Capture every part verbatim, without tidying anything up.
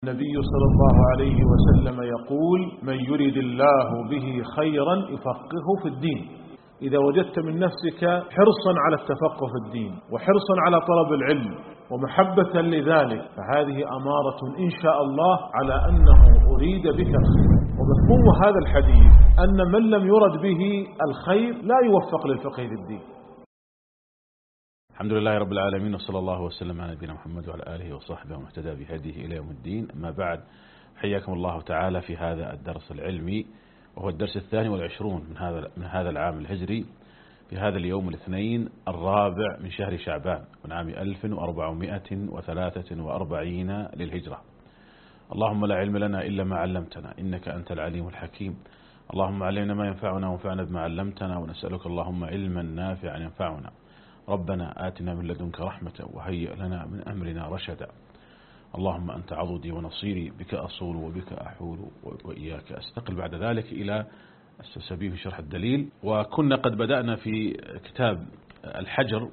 النبي صلى الله عليه وسلم يقول: من يريد الله به خيرا يفقهه في الدين. إذا وجدت من نفسك حرصا على التفقه في الدين وحرصا على طلب العلم ومحبة لذلك، فهذه أمارة إن شاء الله على أنه أريد بك الخير. ومفهوم هذا الحديث أن من لم يرد به الخير لا يوفق للفقه في الدين. الحمد لله رب العالمين، وصلى الله وسلم على نبينا محمد وعلى آله وصحبه ومن اهتدى بهديه إلى يوم الدين. أما بعد، حياكم الله تعالى في هذا الدرس العلمي، وهو الدرس الثاني والعشرون من هذا من هذا العام الهجري، في هذا اليوم الاثنين الرابع من شهر شعبان من عام ألف وأربعمائة وثلاثة وأربعين للهجرة. اللهم لا علم لنا إلا ما علمتنا إنك أنت العليم الحكيم. اللهم علمنا ما ينفعنا وانفعنا بما علمتنا، ونسألك اللهم علما نافعا ينفعنا. ربنا آتنا من لدنك رحمة وهيئ لنا من أمرنا رشدا. اللهم أنت عضدي ونصيري، بك أصول وبك أحول وإياك أستقل. بعد ذلك إلى السلسبيل في شرح الدليل. وكنا قد بدأنا في كتاب الحجر،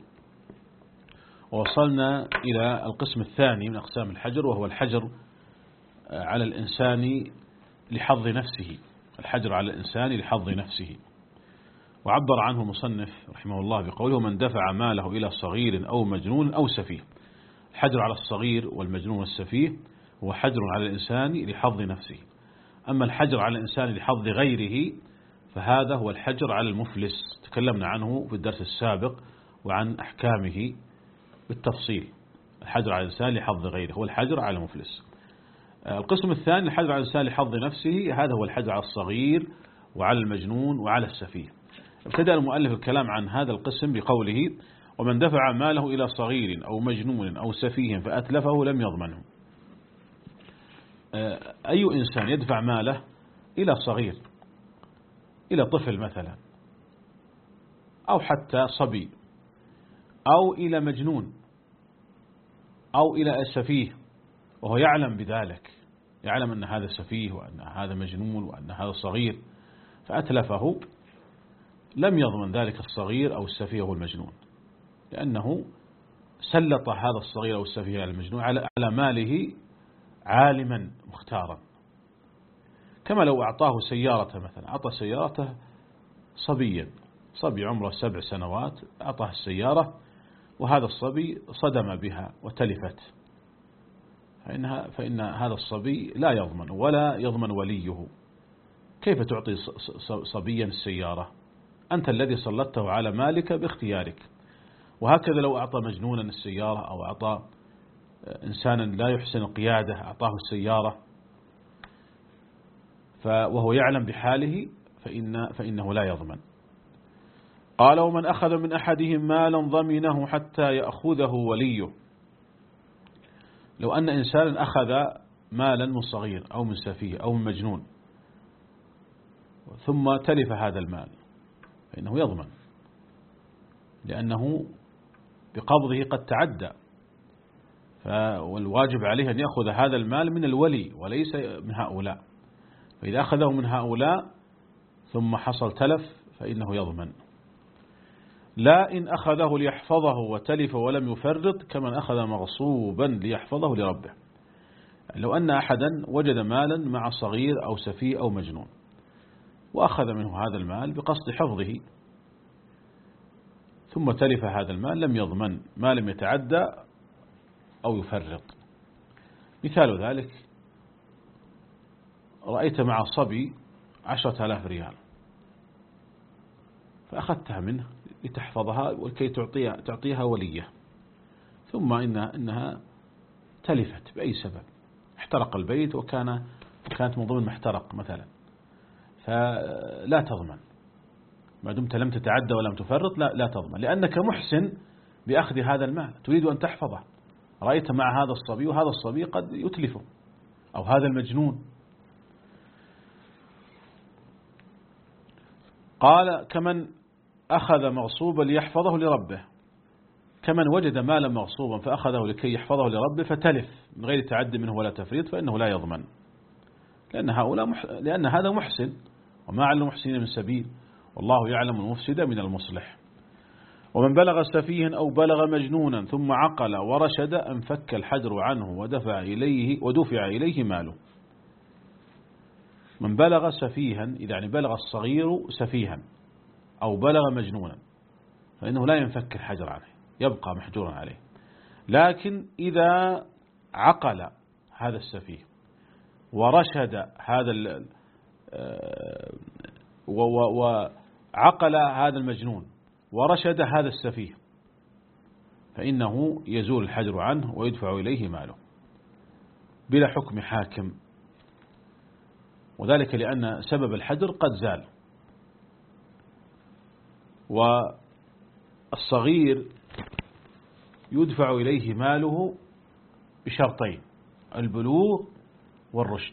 ووصلنا إلى القسم الثاني من أقسام الحجر، وهو الحجر على الإنسان لحظ نفسه الحجر على الإنسان لحظ نفسه. وعبر عنه المصنف رحمه الله بقوله: من دفع ماله إلى صغير أو مجنون أو سفيه. الحجر على الصغير والمجنون والسفيه هو حجر على الإنسان لحظ نفسه. أما الحجر على الإنسان لحظ غيره فهذا هو الحجر على المفلس، تكلمنا عنه في الدرس السابق وعن أحكامه بالتفصيل. الحجر على الإنسان لحظ غيره هو الحجر على المفلس. القسم الثاني الحجر على الإنسان لحظ نفسه، هذا هو الحجر على الصغير وعلى المجنون وعلى السفيه. ابتدأ المؤلف الكلام عن هذا القسم بقوله: ومن دفع ماله إلى صغير أو مجنون أو سفيه فأتلفه لم يضمنه. أي إنسان يدفع ماله إلى صغير، إلى طفل مثلا، أو حتى صبي، أو إلى مجنون، أو إلى سفيه، وهو يعلم بذلك، يعلم أن هذا سفيه وأن هذا مجنون وأن هذا صغير، فأتلفه لم يضمن ذلك الصغير أو السفيه والمجنون، لأنه سلط هذا الصغير أو السفيه على المجنون على ماله عالما مختارا. كما لو أعطاه سيارة مثلا، أعطى سيارته صبيا، صبي عمره سبع سنوات، أعطاه السيارة وهذا الصبي صدم بها وتلفت، فإنها فإن هذا الصبي لا يضمن ولا يضمن وليه. كيف تعطي صبيا السيارة؟ أنت الذي سلطته على مالك باختيارك. وهكذا لو أعطى مجنونا السيارة أو أعطى إنسانا لا يحسن القيادة أعطاه السيارة وهو يعلم بحاله فإن فإنه لا يضمن. قال: ومن أخذ من أحدهم مالا ضمنه حتى يأخذه وليه. لو أن إنسانا أخذ مالا من صغير أو من سفيه أو من مجنون ثم تلف هذا المال فإنه يضمن، لأنه بقبضه قد تعدى، والواجب عليه أن يأخذ هذا المال من الولي وليس من هؤلاء. فإذا أخذه من هؤلاء ثم حصل تلف فإنه يضمن. لا إن أخذه ليحفظه وتلف ولم يفرط كمن أخذ مغصوبا ليحفظه لربه. لو أن أحدا وجد مالا مع صغير أو سفيه أو مجنون وأخذ منه هذا المال بقصد حفظه ثم تلف هذا المال لم يضمن ما لم يتعدى أو يفرط. مثال ذلك: رأيت مع صبي عشرة آلاف ريال فأخذتها منه لتحفظها ولكي تعطيها, تعطيها وليه، ثم إنها, إنها تلفت بأي سبب، احترق البيت وكان وكانت من ضمن محترق مثلا، فلا تضمن ما دمت لم تتعدى ولم تفرط. لا, لا تضمن، لأنك محسن بأخذ هذا المال، تريد أن تحفظه. رأيت مع هذا الصبي وهذا الصبي قد يتلفه، أو هذا المجنون. قال: كمن أخذ مغصوبا ليحفظه لربه. كمن وجد مالا مغصوبا فأخذه لكي يحفظه لربه فتلف من غير تعد منه ولا تفريط فإنه لا يضمن، لأن هؤلاء مح... لأن هذا محسن، وما على المحسنين من سبيل، والله يعلم المفسد من المصلح. ومن بلغ سفيها أو بلغ مجنونا ثم عقل ورشد انفك الحجر عنه ودفع إليه ودفع إليه ماله. من بلغ سفيها يعني بلغ الصغير سفيها أو بلغ مجنونا فإنه لا ينفك الحجر عنه، يبقى محجورا عليه. لكن إذا عقل هذا السفيه ورشد هذا وعقل هذا المجنون ورشد هذا السفيه فإنه يزول الحجر عنه ويدفع إليه ماله بلا حكم حاكم، وذلك لأن سبب الحجر قد زال. والصغير يدفع إليه ماله بشرطين: البلوغ والرشد،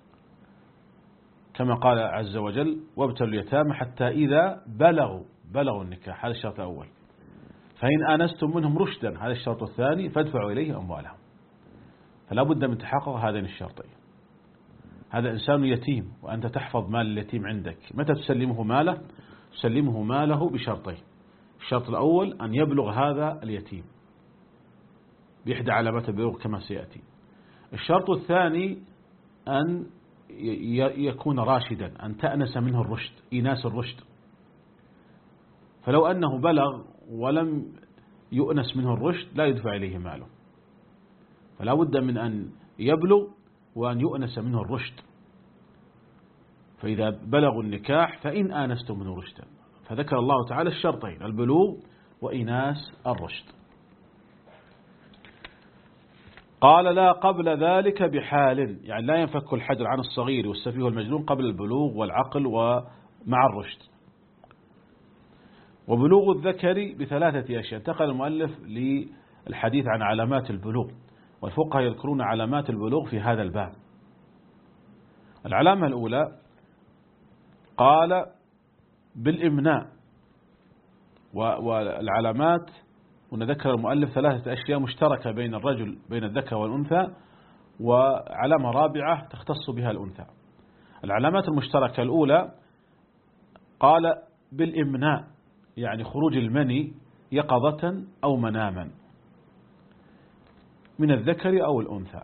كما قال عز وجل: وابتلوا اليتامى حتى إذا بلغوا بلغوا النكاح، هذا الشرط الأول، فإن آنستم منهم رشدا، هذا الشرط الثاني، فادفعوا إليه أموالهم. فلا بد من تحقق هذين الشرطين. هذا إنسان يتيم وأنت تحفظ مال اليتيم عندك، متى تسلمه ماله؟ تسلمه ماله بشرطين: الشرط الأول أن يبلغ هذا اليتيم بإحدى علامات البلوغ كما سيأتي. الشرط الثاني أن يكون راشدا، أن تأنس منه الرشد، إناس الرشد. فلو أنه بلغ ولم يؤنس منه الرشد لا يدفع إليه ماله، فلا بد من أن يبلغ وأن يؤنس منه الرشد. فإذا بلغوا النكاح فإن آنستم منه رشدا، فذكر الله تعالى الشرطين: البلوغ وإناس الرشد. قال: لا قبل ذلك بحال، يعني لا ينفك الحجر عن الصغير والسفيه والمجنون قبل البلوغ والعقل ومع الرشد. وبلوغ الذكر بثلاثة أشياء. انتقل المؤلف للحديث عن علامات البلوغ، والفقهاء يذكرون علامات البلوغ في هذا الباب. العلامة الأولى قال بالإمناء، والعلامات ونذكر المؤلف ثلاثة أشياء مشتركة بين الرجل بين الذكر والأنثى، وعلامة رابعة تختص بها الأنثى. العلامات المشتركة الأولى قال بالإمناء، يعني خروج المني يقظة أو مناما من الذكر أو الأنثى،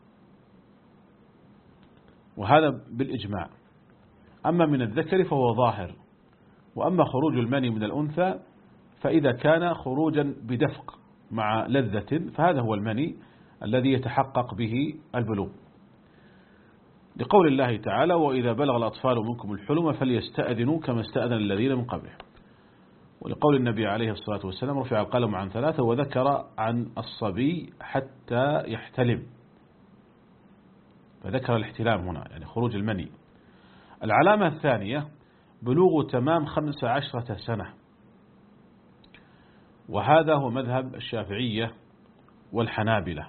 وهذا بالإجماع. أما من الذكر فهو ظاهر، وأما خروج المني من الأنثى فإذا كان خروجا بدفق مع لذة فهذا هو المني الذي يتحقق به البلوغ، لقول الله تعالى: وإذا بلغ الأطفال منكم الحلم فليستأذنوا كما استأذن الذين من قبلهم. ولقول النبي عليه الصلاة والسلام: رفع القلم عن ثلاثة، وذكر عن الصبي حتى يحتلم، فذكر الاحتلام هنا يعني خروج المني. العلامة الثانية بلوغ تمام خمس عشرة سنة، وهذا هو مذهب الشافعية والحنابلة.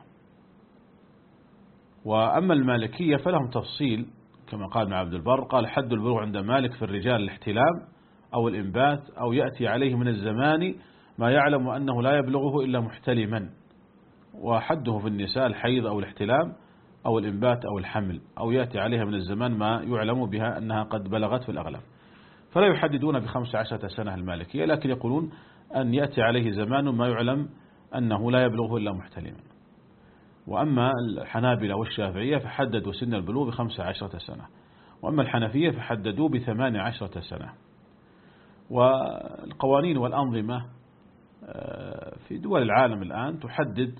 وأما المالكية فلهم تفصيل، كما قال ابن عبد البر: قال حد البلوغ عند مالك في الرجال الاحتلام أو الإنبات، أو يأتي عليه من الزمان ما يعلم أنه لا يبلغه إلا محتلما، وحده في النساء الحيض أو الاحتلام أو الإنبات أو الحمل، أو يأتي عليها من الزمان ما يعلم بها أنها قد بلغت في الأغلب. فلا يحددون بخمس عشرة سنة المالكية، لكن يقولون أن يأتي عليه زمان ما يعلم أنه لا يبلغه إلا محتلما. وأما الحنابلة والشافعية فحددوا سن البلوغ بخمس عشرة سنة، وأما الحنفية فحددوا بثمان عشرة سنة. والقوانين والأنظمة في دول العالم الآن تحدد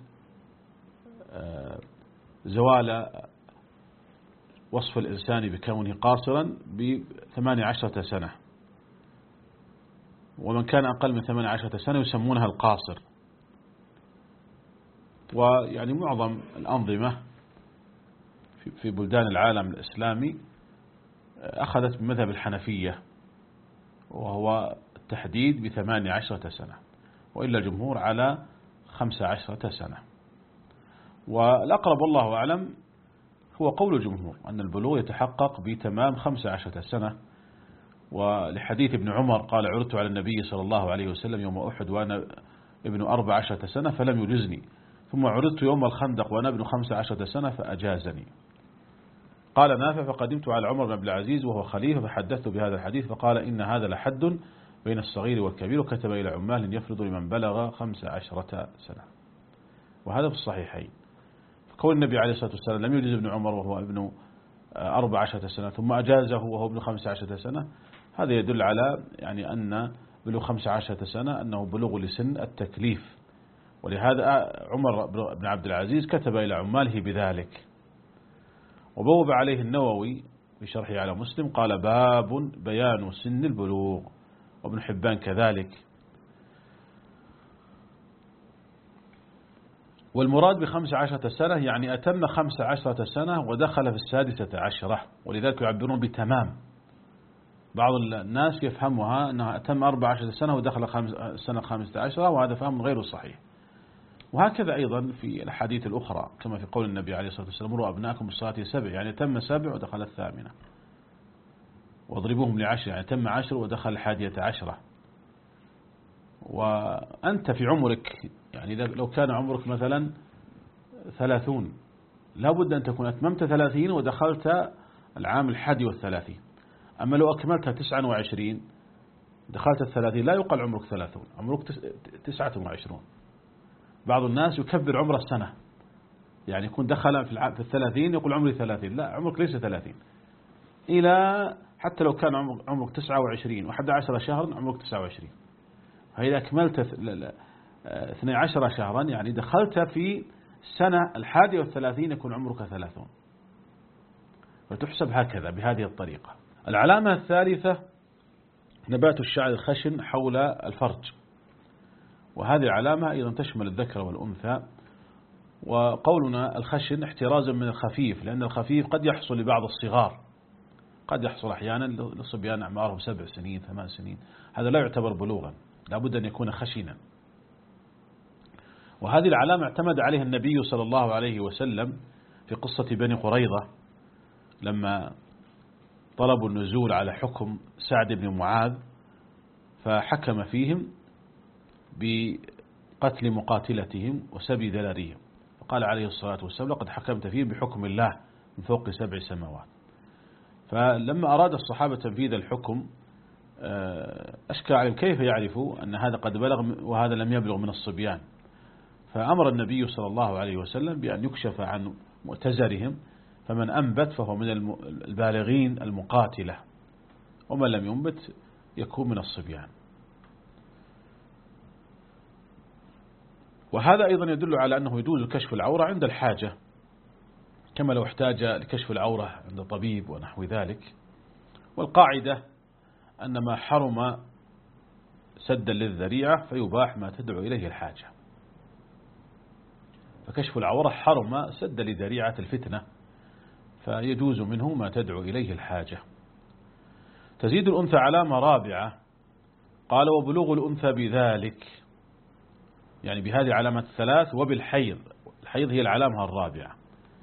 زوال وصف الإنسان بكونه قاصرا بثمان عشرة سنة، ومن كان أقل من ثمان عشرة سنة يسمونها القاصر. ويعني معظم الأنظمة في بلدان العالم الإسلامي أخذت بمذهب الحنفية، وهو التحديد بثمان عشرة سنة، وإلا الجمهور على خمس عشرة سنة. والأقرب والله أعلم هو قول الجمهور أن البلوغ يتحقق بتمام خمس عشرة سنة، ولحديث ابن عمر قال: عرضت على النبي صلى الله عليه وسلم يوم أحد وأنا ابن أربع عشرة سنة فلم يجزني، ثم عرضت يوم الخندق وأنا ابن خمس عشرة سنة فأجازني. قال نافع: فقدمت على عمر بن عبد العزيز وهو خليفة فحدثت بهذا الحديث، فقال: إن هذا لحد بين الصغير والكبير، وكتب إلى عمال يفرض لمن بلغ خمس عشرة سنة. وهذا في الصحيحين. فكون النبي عليه الصلاة والسلام لم يجز ابن عمر وهو ابن أربع عشرة سنة ثم أجازه وهو ابن خمس عشرة سنة، هذا يدل على يعني أن بلوغ خمس عشرة سنة أنه بلوغ لسن التكليف، ولهذا عمر بن عبد العزيز كتب إلى عماله بذلك. وبوب عليه النووي في شرحه على مسلم قال: باب بيان سن البلوغ، وابن حبان كذلك. والمراد بخمس عشرة سنة يعني أتم خمس عشرة سنة ودخل في السادسة عشرة، ولذلك يعبرون بتمام. بعض الناس يفهمها أنها أتم أربع عشرة سنة ودخل السنة الخامسة عشرة، وهذا فهم غير صحيح. وهكذا أيضا في الحديث الأخرى كما في قول النبي عليه الصلاة والسلام: مروا أبناءكم بالصلاة سبع، يعني تم سبع ودخل الثامنة، واضربوهم لعشر، يعني تم عشر ودخل الحادية عشرة. وأنت في عمرك يعني لو كان عمرك مثلا ثلاثون لابد أن تكون أتممت ثلاثين ودخلت العام الحادي والثلاثين. أما لو أكملت تسعة وعشرين دخلت الثلاثين لا يقال عمرك ثلاثون، عمرك تسعة وعشرون. بعض الناس يكبر عمره السنة، يعني يكون دخل في الثلاثين يقول عمري ثلاثين، لا، عمرك ليس ثلاثين، إلى حتى لو كان عمرك تسعة وعشرين وحد عشر شهرا عمرك تسعة وعشرين. فإذا أكملت اثني عشر شهرا يعني دخلت في السنة الحادية والثلاثين يكون عمرك ثلاثون، فتحسب هكذا بهذه الطريقة. العلامة الثالثة نبات الشعر الخشن حول الفرج، وهذه العلامة أيضا تشمل الذكر والأنثى. وقولنا الخشن احترازا من الخفيف، لأن الخفيف قد يحصل لبعض الصغار، قد يحصل أحيانا للصبيان أعمارهم سبع سنين ثمان سنين، هذا لا يعتبر بلوغا، لابد أن يكون خشنا. وهذه العلامة اعتمد عليها النبي صلى الله عليه وسلم في قصة بني قريظة لما طلبوا النزول على حكم سعد بن معاذ، فحكم فيهم بقتل مقاتلتهم وسبي ذلاريهم، فقال عليه الصلاة والسلام: لقد حكمت فيهم بحكم الله من فوق سبع سماوات. فلما أراد الصحابة تنفيذ الحكم أشكى عليهم كيف يعرفوا أن هذا قد بلغ وهذا لم يبلغ من الصبيان، فأمر النبي صلى الله عليه وسلم بأن يكشف عن مؤتزرهم، فمن أنبت فهو من البالغين المقاتلة، ومن لم ينبت يكون من الصبيان. وهذا أيضا يدل على أنه يجوز كشف العورة عند الحاجة، كما لو احتاج لكشف العورة عند طبيب ونحو ذلك. والقاعدة أن ما حرم سدا للذريعة فيباح ما تدعو إليه الحاجة، فكشف العورة حرم سد لذريعة الفتنة، فيجوز منه ما تدعو إليه الحاجة. تزيد الأنثى علامة رابعة، قال: وبلوغ الأنثى بذلك، يعني بهذه علامة الثلاث، وبالحيض. الحيض هي العلامة الرابعة،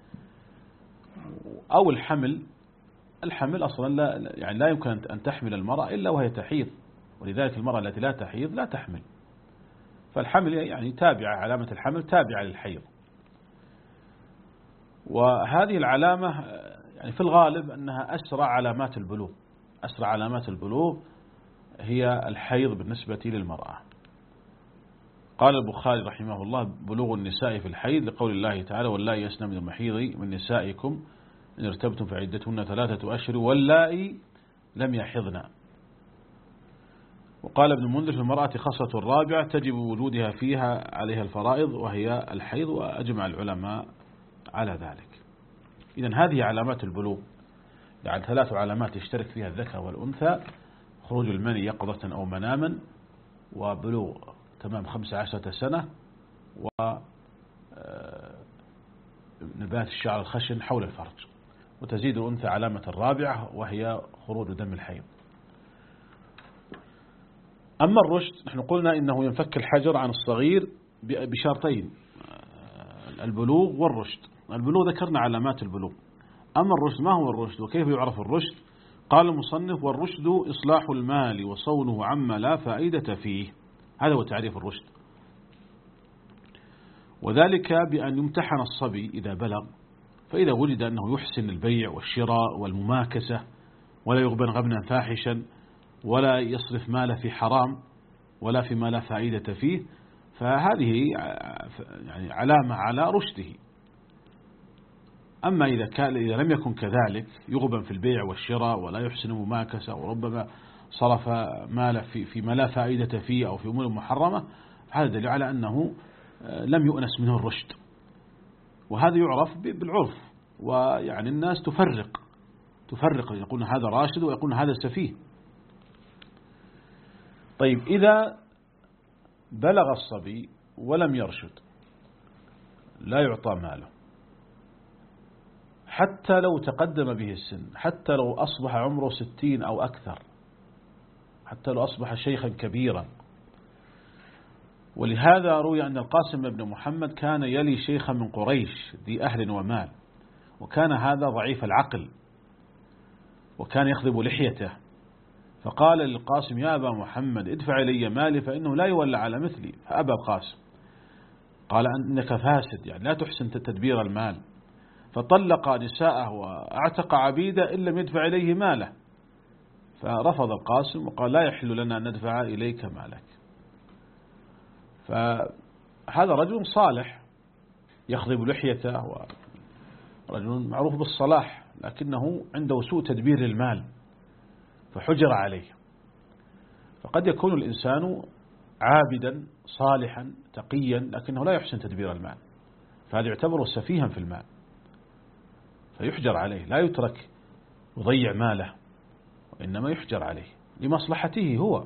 أو الحمل. الحمل أصلا لا يعني لا يمكن أن تحمل المرأة إلا وهي تحيض، ولذلك المرأة التي لا تحيض لا تحمل، فالحمل يعني تابعة، علامة الحمل تابعة للحيض. وهذه العلامة يعني في الغالب أنها أسرع علامات البلوغ، أسرع علامات البلوغ هي الحيض بالنسبة للمرأة. قال البخاري رحمه الله: بلوغ النساء في الحيض، لقول الله تعالى: واللائي يئسن من المحيض من نسائكم إن ارتبتم فعدتهن ثلاثة أشهر واللائي لم يحضن. وقال ابن المنذر: في المرأة خصلة الرابعة تجب وجودها فيها عليها الفرائض وهي الحيض، وأجمع العلماء على ذلك. إذن هذه علامات البلوغ، يعني ثلاث علامات يشترك فيها الذكر والأنثى: خروج المني يقظة أو مناما، وبلوغ تمام خمس عشرة سنة، ونبات الشعر الخشن حول الفرج. وتزيد الأنثى علامة الرابعة وهي خروج دم الحيض. أما الرشد، نحن قلنا إنه ينفك الحجر عن الصغير بشرطين: البلوغ والرشد. البلوغ ذكرنا علامات البلوغ. أما الرشد، ما هو الرشد وكيف يعرف الرشد؟ قال المصنف: والرشد إصلاح المال وصونه عما لا فائدة فيه. هذا هو تعريف الرشد، وذلك بأن يمتحن الصبي إذا بلغ، فإذا وجد أنه يحسن البيع والشراء والمماكسة ولا يغبن غبنا فاحشا ولا يصرف ماله في حرام ولا فيما لا فائدة فيه، فهذه يعني علامة على رشده. أما إذا كان إذا لم يكن كذلك، يغبن في البيع والشراء ولا يحسن مماكسة، وربما صرف ماله في فيما لا فائدة فيه أو في أمور محرمة، هذا دليل على أنه لم يؤنس منه الرشد. وهذا يعرف بالعرف، ويعني الناس تفرق تفرق يقولون هذا راشد ويقولون هذا سفيه. طيب إذا بلغ الصبي ولم يرشد لا يعطى ماله، حتى لو تقدم به السن، حتى لو أصبح عمره ستين أو أكثر، حتى لو أصبح شيخا كبيرا. ولهذا روي أن القاسم بن محمد كان يلي شيخا من قريش ذي أهل ومال، وكان هذا ضعيف العقل وكان يخضب لحيته، فقال للقاسم: يا أبا محمد ادفع إلي مالي فإنه لا يولى على مثلي. فأبى القاسم، قال: أنك فاسد، يعني لا تحسن تدبير المال. فطلق نساءه واعتق عبيده إن لم يدفع إليه ماله. فرفض القاسم وقال: لا يحل لنا أن ندفع إليك مالك. فهذا رجل صالح يخضب لحيته ورجل معروف بالصلاح، لكنه عنده سوء تدبير المال فحجر عليه. فقد يكون الإنسان عابدا صالحا تقيا لكنه لا يحسن تدبير المال، فهذا يعتبر سفيها في المال فيحجر عليه، لا يترك يضيع ماله، وإنما يحجر عليه لمصلحته هو.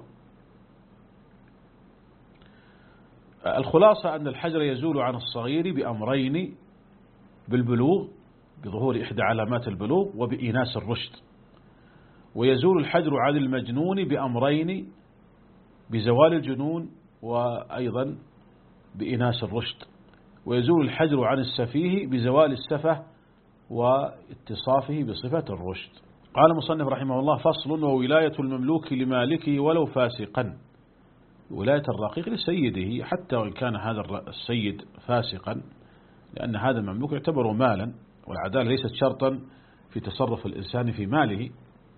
الخلاصة أن الحجر يزول عن الصغير بأمرين: بالبلوغ بظهور إحدى علامات البلوغ، وبإيناس الرشد. ويزول الحجر عن المجنون بأمرين: بزوال الجنون وأيضا بإيناس الرشد. ويزول الحجر عن السفيه بزوال السفه واتصافه بصفة الرشد. قال المصنف رحمه الله: فصل: وولاية المملوك لمالكه ولو فاسقا. ولاية الرقيق لسيده حتى وإن كان هذا السيد فاسقا، لأن هذا المملوك يعتبر مالا، والعدالة ليست شرطا في تصرف الإنسان في ماله.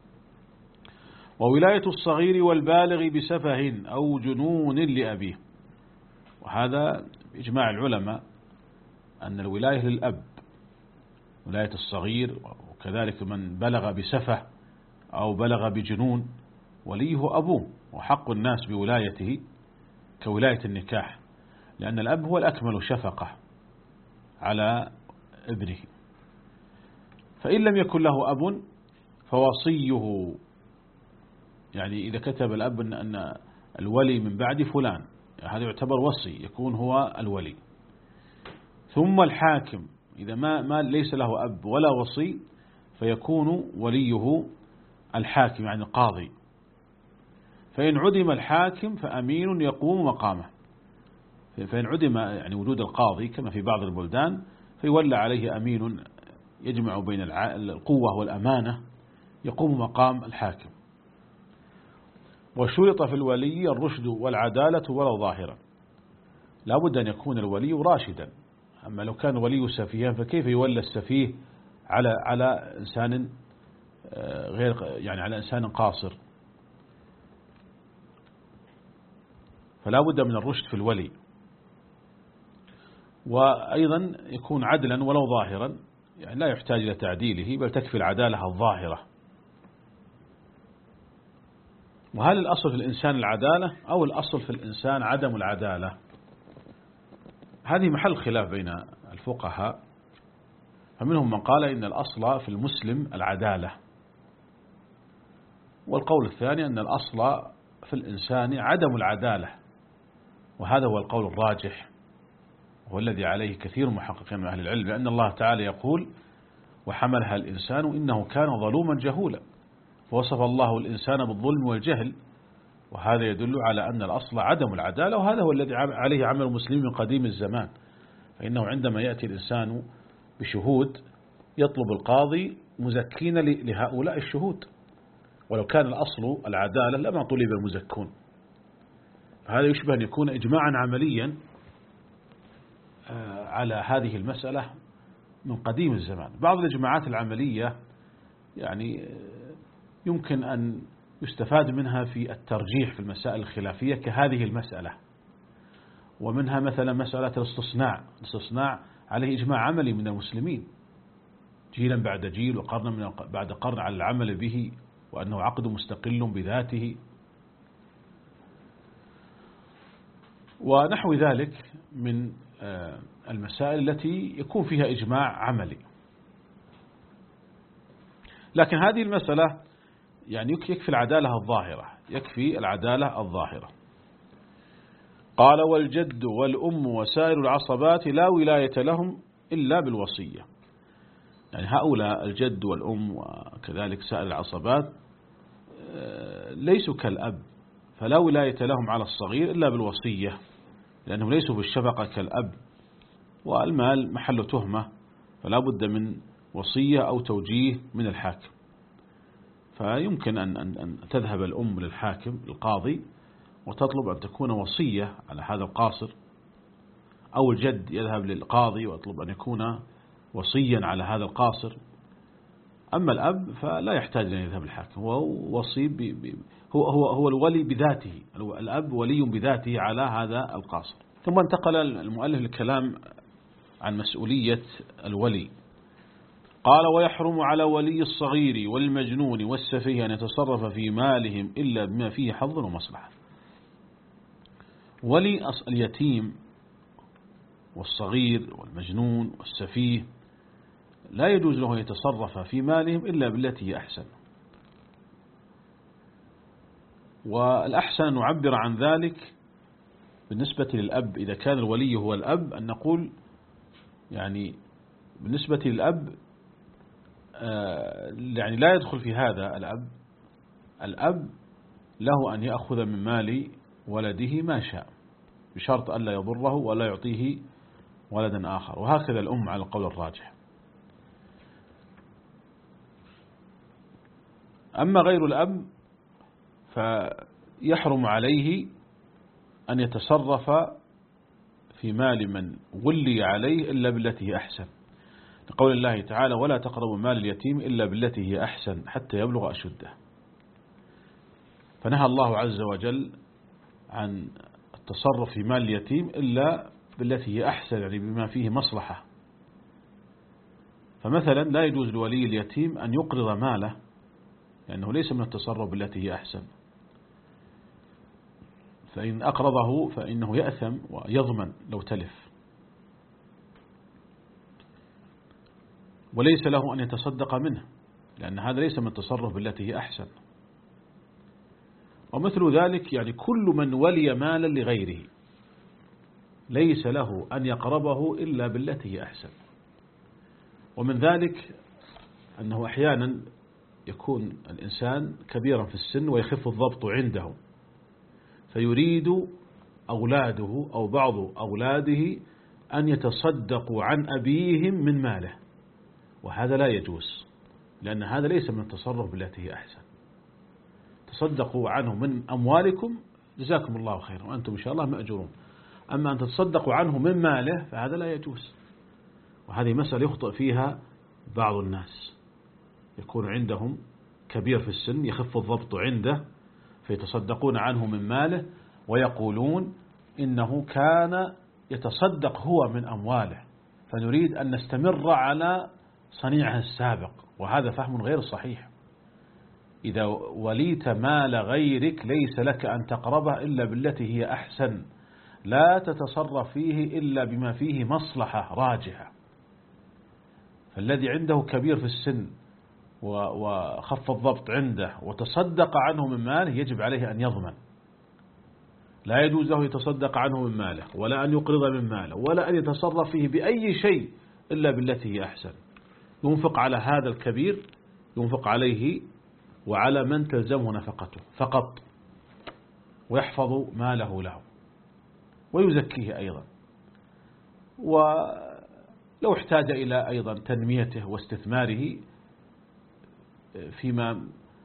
وولاية الصغير والبالغ بسفه أو جنون لأبيه، وهذا إجماع العلماء أن الولاية للأب، ولاية الصغير وكذلك من بلغ بسفه أو بلغ بجنون وليه أبوه، وحق الناس بولايته كولاية النكاح، لأن الأب هو الأكمل شفقة على ابنه. فإن لم يكن له أب فوصيه، يعني إذا كتب الأب أن الولي من بعد فلان، هذا يعتبر وصي، يكون هو الولي. ثم الحاكم إذا ما, ما ليس له أب ولا وصي فيكون وليه الحاكم يعني القاضي. فإن عدم الحاكم فأمين يقوم مقامه. فإن عدم يعني وجود القاضي كما في بعض البلدان فيولى عليه أمين يجمع بين القوة والأمانة يقوم مقام الحاكم. وشرط في الولي الرشد والعدالة ولو ظاهرا، لا بد أن يكون الولي راشدا. أما لو كان الولي سفيها فكيف يولى السفيه على على إنسان غير يعني على إنسان قاصر؟ فلا بد من الرشد في الولي. وأيضا يكون عدلا ولو ظاهرا، يعني لا يحتاج إلى تعديله بل تكفي العدالة الظاهرة. وهل الأصل في الإنسان العدالة أو الأصل في الإنسان عدم العدالة؟ هذه محل خلاف بين الفقهاء، فمنهم من قال إن الأصل في المسلم العدالة، والقول الثاني أن الأصل في الإنسان عدم العدالة، وهذا هو القول الراجح وهو الذي عليه كثير محققين من أهل العلم، لأن الله تعالى يقول: وحملها الإنسان إنه كان ظلوما جهولا، فوصف الله الإنسان بالظلم والجهل، وهذا يدل على أن الأصل عدم العدالة، وهذا هو الذي عليه عمل المسلمين من قديم الزمان. فإنه عندما يأتي الإنسان بشهود يطلب القاضي مزكين لهؤلاء الشهود، ولو كان الأصل العدالة لما طلب المزكون. هذا يشبه أن يكون إجماعا عمليا على هذه المسألة من قديم الزمان. بعض الإجماعات العملية يعني يمكن أن يستفاد منها في الترجيح في المسائل الخلافية كهذه المسألة. ومنها مثلا مسألة الاستصناع، الاستصناع عليه إجماع عملي من المسلمين جيلا بعد جيل وقرنا من بعد قرن على العمل به، وأنه عقد مستقل بذاته ونحو ذلك من المسائل التي يكون فيها إجماع عملي. لكن هذه المسألة يعني يكفي العدالة الظاهرة، يكفي العدالة الظاهرة. قال والجد والأم وسائر العصبات لا ولاية لهم إلا بالوصية. يعني هؤلاء الجد والأم وكذلك سائر العصبات ليسوا كالأب، فلا ولاية لهم على الصغير إلا بالوصية، لأنهم ليسوا بالشفقة كالأب، والمال محل تهمة، فلا بد من وصية أو توجيه من الحاكم. فيمكن أن, أن, أن تذهب الأم للحاكم القاضي وتطلب أن تكون وصية على هذا القاصر، أو الجد يذهب للقاضي ويطلب أن يكون وصيا على هذا القاصر. أما الأب فلا يحتاج أن يذهب للحاكم، هو وصي ب... ب... هو, هو, هو الولي بذاته، الأب ولي بذاته على هذا القاصر. ثم انتقل المؤلف للكلام عن مسؤولية الولي. قال ويحرم على ولي الصغير والمجنون والسفيه أن يتصرف في مالهم إلا بما فيه حظ ومصلحة. ولي اليتيم والصغير والمجنون والسفيه لا يجوز له أن يتصرف في مالهم إلا بالتي هي أحسن. والأحسن أن نعبر عن ذلك بالنسبة للأب، إذا كان الولي هو الأب، أن نقول يعني بالنسبة للأب يعني لا يدخل في هذا الأب الأب له أن يأخذ من مال ولده ما شاء بشرط ألا يضره ولا يعطيه ولدا آخر، وهكذا الأم على القول الراجح. أما غير الأب فيحرم عليه أن يتصرف في مال من ولي عليه إلا بالتي هي أحسن، لقول الله تعالى ولا تقربوا مال اليتيم إلا بالتي هي أحسن حتى يبلغ أشده. فنهى الله عز وجل عن التصرف في مال اليتيم إلا بالتي هي أحسن، يعني بما فيه مصلحة. فمثلا لا يجوز لولي اليتيم أن يقرض ماله، لأنه ليس من التصرف بالتي هي أحسن، فإن أقرضه فإنه يأثم ويضمن لو تلف. وليس له أن يتصدق منه، لأن هذا ليس من التصرف بالتي هي أحسن. ومثل ذلك يعني كل من ولي مالا لغيره ليس له أن يقربه إلا بالتي هي أحسن. ومن ذلك أنه أحيانا يكون الإنسان كبيرا في السن ويخف الضبط عنده، فيريد أولاده أو بعض أولاده أن يتصدقوا عن أبيهم من ماله، وهذا لا يجوز، لأن هذا ليس من التصرف بالتي هي أحسن. تصدقوا عنه من أموالكم جزاكم الله خيرا وأنتم إن شاء الله مأجورون، أما أن تتصدقوا عنه من ماله فهذا لا يجوز. وهذه مسألة يخطئ فيها بعض الناس، يكون عندهم كبير في السن يخف الضبط عنده فيتصدقون عنه من ماله ويقولون إنه كان يتصدق هو من أمواله، فنريد أن نستمر على صنيعه السابق، وهذا فهم غير صحيح. إذا وليت مال غيرك ليس لك أن تقربه إلا بالتي هي أحسن، لا تتصرف فيه إلا بما فيه مصلحة راجحة. فالذي عنده كبير في السن وخف الضبط عنده وتصدق عنه من ماله يجب عليه أن يضمن، لا يجوز له يتصدق عنه من ماله ولا أن يقرض من ماله ولا أن يتصرف فيه بأي شيء إلا بالتي هي أحسن. ينفق على هذا الكبير، ينفق عليه وعلى من تلزمه نفقته فقط، ويحفظ ماله له ويزكيه أيضا. ولو احتاج إلى أيضا تنميته واستثماره فيما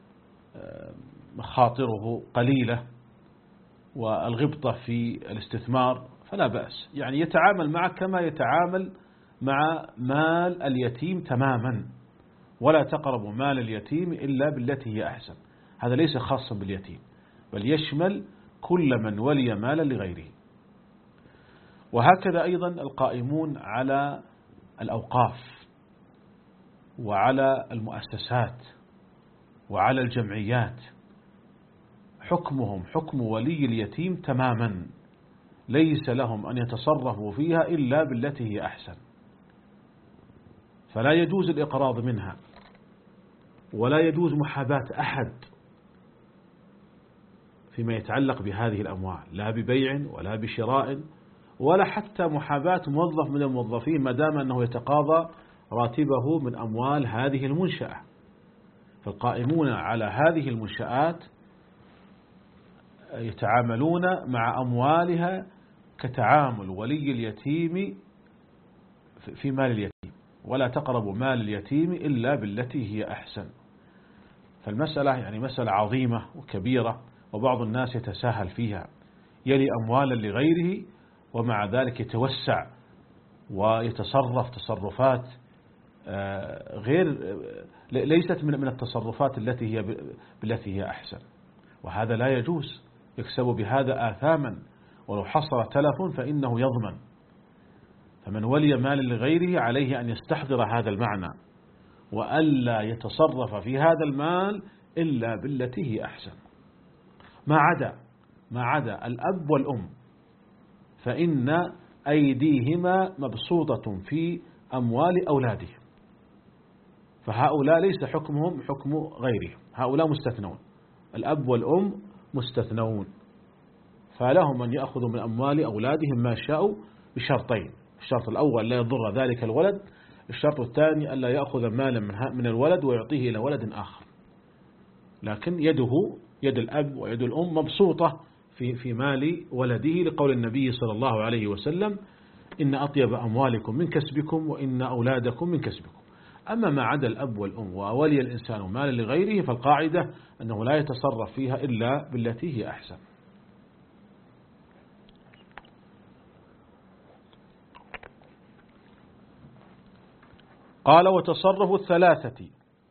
مخاطره قليلة والغبطة في الاستثمار فلا بأس، يعني يتعامل معك كما يتعامل مع مال اليتيم تماما، ولا تقربوا مال اليتيم إلا بالتي هي أحسن. هذا ليس خاصا باليتيم، بل يشمل كل من ولي مالا لغيره. وهكذا أيضا القائمون على الأوقاف وعلى المؤسسات وعلى الجمعيات حكمهم حكم ولي اليتيم تماما، ليس لهم أن يتصرفوا فيها إلا بالتي هي أحسن، فلا يجوز الإقراض منها، ولا يجوز محاباة أحد فيما يتعلق بهذه الأموال، لا ببيع ولا بشراء، ولا حتى محاباة موظف من الموظفين ما دام أنه يتقاضى راتبه من أموال هذه المنشأة. فالقائمون على هذه المنشآت يتعاملون مع أموالها كتعامل ولي اليتيم في مال اليتيم، ولا تقربوا مال اليتيم إلا بالتي هي أحسن. فالمسألة يعني مسألة عظيمة وكبيرة، وبعض الناس يتساهل فيها، يلي أموالا لغيره ومع ذلك يتوسع ويتصرف تصرفات غير ليست من التصرفات التي هي بالتي هي أحسن، وهذا لا يجوز، يكسب بهذا آثاما، ولو حصل تلف فإنه يضمن. فمن ولي مال لغيره عليه أن يستحضر هذا المعنى، وألا يتصرف في هذا المال إلا بالتي هي أحسن، ما عدا ما عدا الأب والأم، فإن أيديهما مبسوطة في أموال أولادهم، فهؤلاء ليس حكمهم حكم غيرهم، هؤلاء مستثنون، الأب والأم مستثنون، فلهم أن يأخذوا من أموال أولادهم ما شاءوا بشرطين: الشرط الأول لا يضر ذلك الولد، الشرط الثاني ألا يأخذ مالا من الولد ويعطيه إلى ولد آخر، لكن يده يد الأب ويد الأم مبسوطة في في مال ولده، لقول النبي صلى الله عليه وسلم: إن أطيب أموالكم من كسبكم وإن أولادكم من كسبكم. أما ما عدا الأب والأم وولي الإنسان مالا لغيره فالقاعدة أنه لا يتصرف فيها إلا بالتي هي أحسن. قال: وتصرف الثلاثة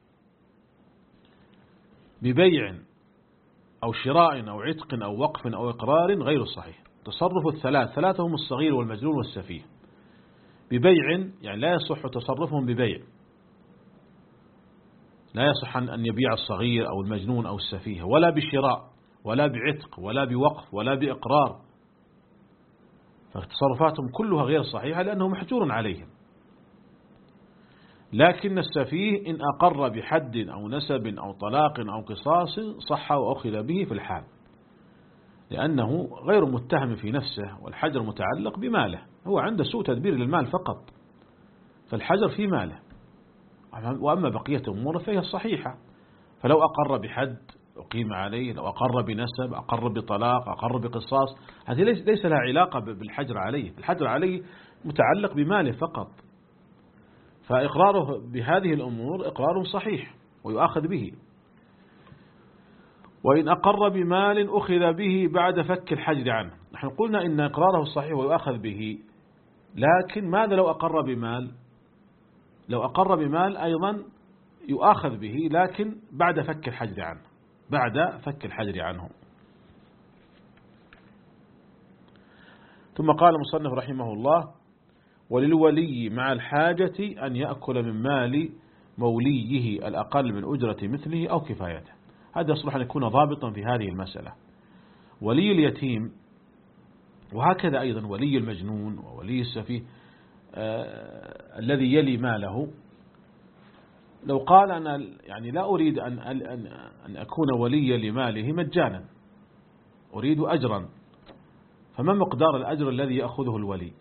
ببيع أو شراء أو عتق أو وقف أو إقرار غير صحيح. تصرف الثلاث، ثلاثة هم الصغير والمجنون والسفيه. ببيع يعني لا يصح تصرفهم ببيع، لا يصح أن يبيع الصغير أو المجنون أو السفيه، ولا بشراء ولا بعتق ولا بوقف ولا بإقرار، فتصرفاتهم كلها غير صحيحة لأنه محجور عليهم. لكن السفيه إن أقر بحد أو نسب أو طلاق أو قصاص صح وأخذ به في الحال، لأنه غير متهم في نفسه، والحجر متعلق بماله، هو عنده سوء تدبير للمال فقط، فالحجر في ماله. وأما بقية أموره فهي الصحيحة، فلو أقر بحد أقيم عليه، لو أقر بنسب، أقر بطلاق، أقر بقصاص، هذه ليس لها علاقة بالحجر عليه، الحجر عليه متعلق بماله فقط، فإقراره بهذه الأمور إقرار صحيح ويؤخذ به. وإن أقر بمال أخذ به بعد فك الحجر عنه. نحن قلنا إن إقراره صحيح ويؤخذ به، لكن ماذا لو أقر بمال؟ لو أقر بمال أيضا يؤخذ به، لكن بعد فك الحجر عنه، بعد فك الحجر عنه. ثم قال المصنف رحمه الله: وللولي مع الحاجة أن يأكل من مال موليه الأقل من أجرة مثله أو كفايته. هذا يصلح أن يكون ضابطا في هذه المسألة. ولي اليتيم، وهكذا أيضا ولي المجنون وولي السفيه آه الذي يلي ماله، لو قال أنا يعني لا أريد أن, أن, أن أكون وليا لماله مجانا، أريد أجرا، فما مقدار الأجر الذي يأخذه الولي؟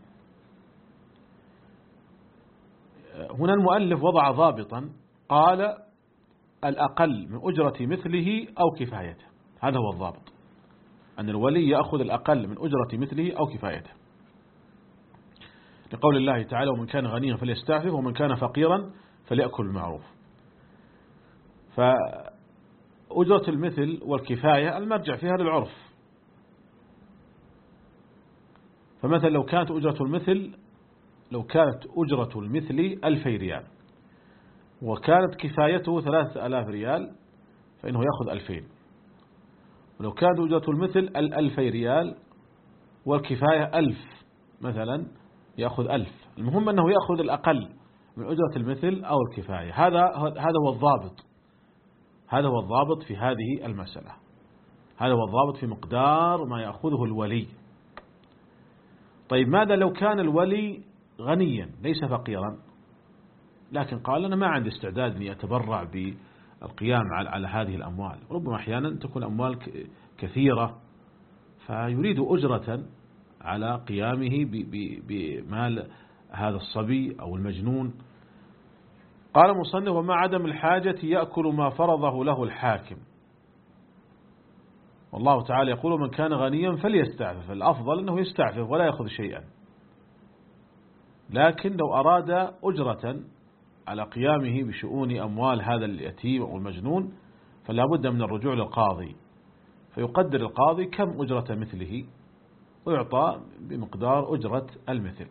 هنا المؤلف وضع ضابطا، قال: الأقل من أجرة مثله أو كفايته. هذا هو الضابط، أن الولي يأخذ الأقل من أجرة مثله أو كفايته، لقول الله تعالى: ومن كان غنيا فليستعفف ومن كان فقيرا فليأكل بالمعروف. فأجرة المثل والكفاية المرجع فيها للعرف، فمثلا لو كانت أجرة المثل لو كانت أجرة المثل ألفي ريال وكانت كفايته ثلاثة آلاف ريال، فإنه يأخذ ألفين، ولو كانت أجرة المثل الألفي ريال والكفاية ألف مثلا يأخذ ألف. المهم أنه يأخذ الأقل من أجرة المثل أو الكفاية. هذا هذا هو الضابط هذا هو الضابط في هذه المسألة. هذا هو الضابط في مقدار ما يأخذه الولي. طيب ماذا لو كان الولي غنيا ليس فقيرا، لكن قال أنا ما عندي استعداد أني أتبرع بالقيام على على هذه الأموال؟ ربما أحيانا تكون أموال كثيرة فيريد أجرة على قيامه بمال هذا الصبي أو المجنون. قال مصنف: ومع عدم الحاجة يأكل ما فرضه له الحاكم. والله تعالى يقول: من كان غنيا فليستعفف. الأفضل أنه يستعفف ولا يأخذ شيئا، لكن لو أراد أجرة على قيامه بشؤون أموال هذا اليتيم أو المجنون فلا بد من الرجوع للقاضي، فيقدر القاضي كم أجرة مثله ويعطى بمقدار أجرة المثل.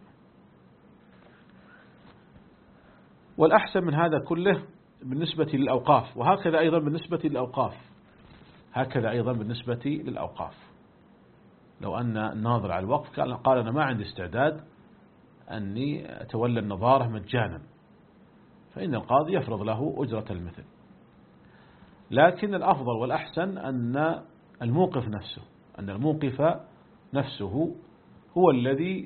والأحسن من هذا كله بالنسبة للأوقاف، وهكذا أيضا بالنسبة للأوقاف هكذا أيضا بالنسبة للأوقاف لو أن الناظر على الوقف قال أنا ما عندي استعداد أني أتولى النظارة مجانا، فإن القاضي يفرض له أجرة المثل. لكن الأفضل والأحسن أن الموقف نفسه أن الموقف نفسه هو الذي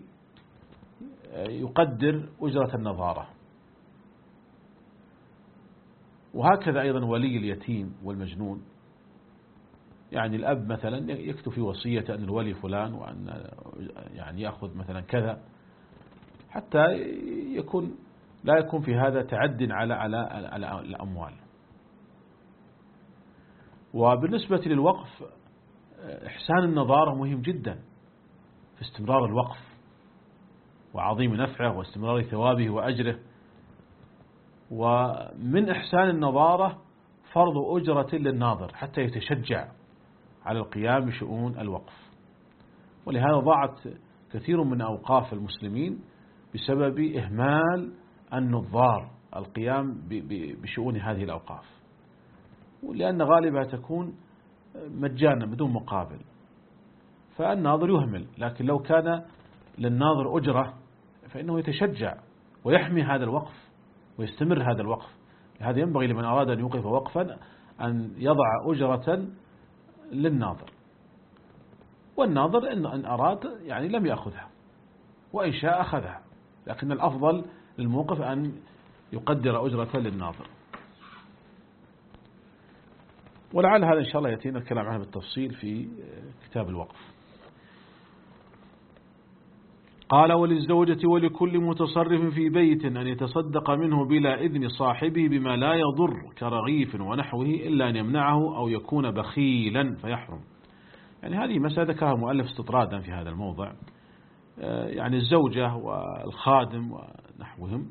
يقدر أجرة النظارة. وهكذا أيضا ولي اليتيم والمجنون، يعني الأب مثلا يكتب في وصية أن الولي فلان وأن يعني يأخذ مثلا كذا، حتى يكون لا يكون في هذا تعد على على على الأموال. وبالنسبة للوقف إحسان النظارة مهم جدا في استمرار الوقف وعظيم نفعه واستمرار ثوابه وأجره. ومن إحسان النظارة فرض أجرة للناظر حتى يتشجع على القيام بشؤون الوقف. ولهذا ضاعت كثير من أوقاف المسلمين بسبب إهمال النظار القيام بشؤون هذه الأوقاف، لأن غالبها تكون مجانا بدون مقابل، فالناظر يهمل. لكن لو كان للناظر أجرة فإنه يتشجع ويحمي هذا الوقف ويستمر هذا الوقف. لهذا ينبغي لمن أراد أن يوقف وقفا أن يضع أجرة للناظر، والناظر إن أراد يعني لم يأخذها، وإن شاء أخذها، لكن الأفضل للموقف أن يقدر أجرة للناظر. ولعل هذا إن شاء الله يأتينا الكلام عنه بالتفصيل في كتاب الوقف. قال: وللزوجة ولكل متصرف في بيت أن يتصدق منه بلا إذن صاحبه بما لا يضر كرغيف ونحوه إلا أن يمنعه أو يكون بخيلا فيحرم. يعني هذه مسألة ذكرها المؤلف استطرادا في هذا الموضع. يعني الزوجة والخادم ونحوهم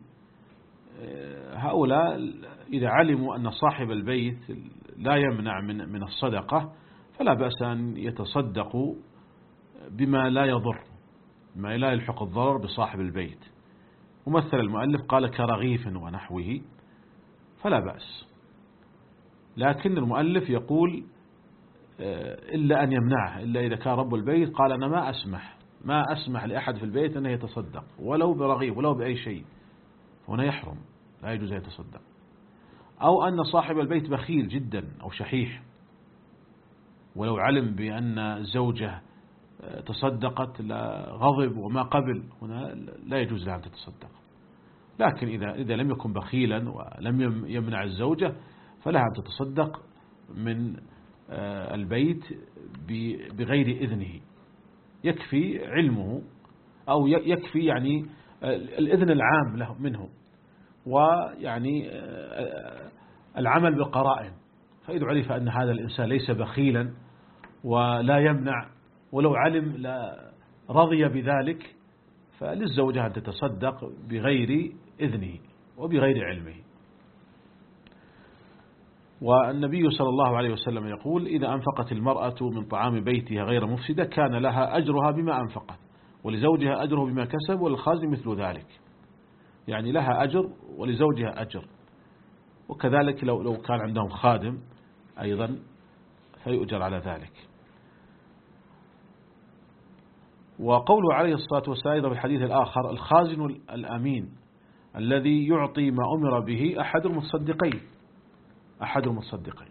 هؤلاء إذا علموا أن صاحب البيت لا يمنع من من الصدقة فلا بأس أن يتصدقوا بما لا يضر، ما لا يلحق الضرر بصاحب البيت. ومثل المؤلف قال كرغيف ونحوه، فلا بأس. لكن المؤلف يقول إلا أن يمنعه، إلا إذا كان رب البيت قال أنا ما أسمح ما أسمح لأحد في البيت أنه يتصدق ولو برغيف ولو بأي شيء، هنا يحرم، لا يجوز أن يتصدق. أو أن صاحب البيت بخيل جدا أو شحيح، ولو علم بأن الزوجة تصدقت غضب وما قبل، هنا لا يجوز لها أن تتصدق. لكن إذا إذا لم يكن بخيلا ولم يمنع الزوجة فلها أن تتصدق من البيت بغير إذنه، يكفي علمه أو يكفي يعني الإذن العام له منه، ويعني العمل بالقرائن. فإذا عرف أن هذا الإنسان ليس بخيلا ولا يمنع ولو علم لا رضي بذلك، فللزوجة أن تتصدق بغير إذنه وبغير علمه. والنبي صلى الله عليه وسلم يقول: إذا أنفقت المرأة من طعام بيتها غير مفسدة كان لها أجرها بما أنفقت ولزوجها أجره بما كسب وللخازن مثل ذلك. يعني لها أجر ولزوجها أجر. وكذلك لو لو كان عندهم خادم أيضا فيؤجر على ذلك. وقوله عليه الصلاة والسلام في الحديث الآخر: الخازن الأمين الذي يعطي ما أمر به أحد المتصدقين أحد المتصدقين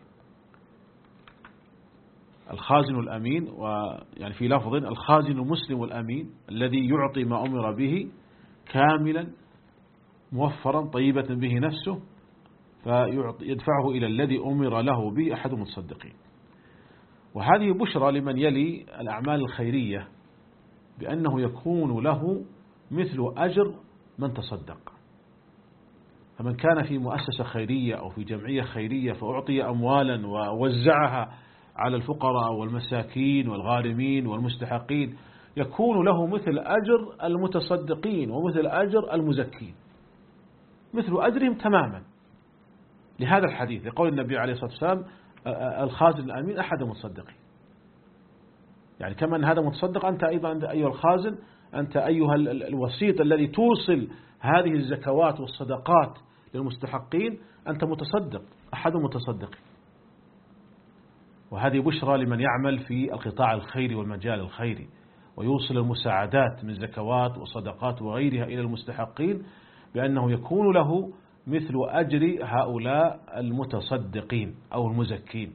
الخازن الأمين، ويعني في لفظ الخازن المسلم الأمين الذي يعطي ما أمر به كاملا موفرا طيبة به نفسه فيدفعه إلى الذي أمر له به أحد المتصدقين. وهذه بشرى لمن يلي الأعمال الخيرية بأنه يكون له مثل أجر من تصدق. فمن كان في مؤسسة خيرية أو في جمعية خيرية فأعطي أموالا ووزعها على الفقراء والمساكين والغارمين والمستحقين يكون له مثل أجر المتصدقين ومثل أجر المزكين، مثل أجرهم تماما، لهذا الحديث لقول النبي عليه الصلاة والسلام: الخازن الأمين أحد المتصدقين. يعني كما أن هذا متصدق، أنت أيضا أيها الخازن، أنت أيها الوسيط الذي توصل هذه الزكوات والصدقات للمستحقين، أنت متصدق أحد المتصدقين. وهذه بشرى لمن يعمل في القطاع الخيري والمجال الخيري ويوصل المساعدات من زكوات وصدقات وغيرها إلى المستحقين، بأنه يكون له مثل أجر هؤلاء المتصدقين أو المزكين.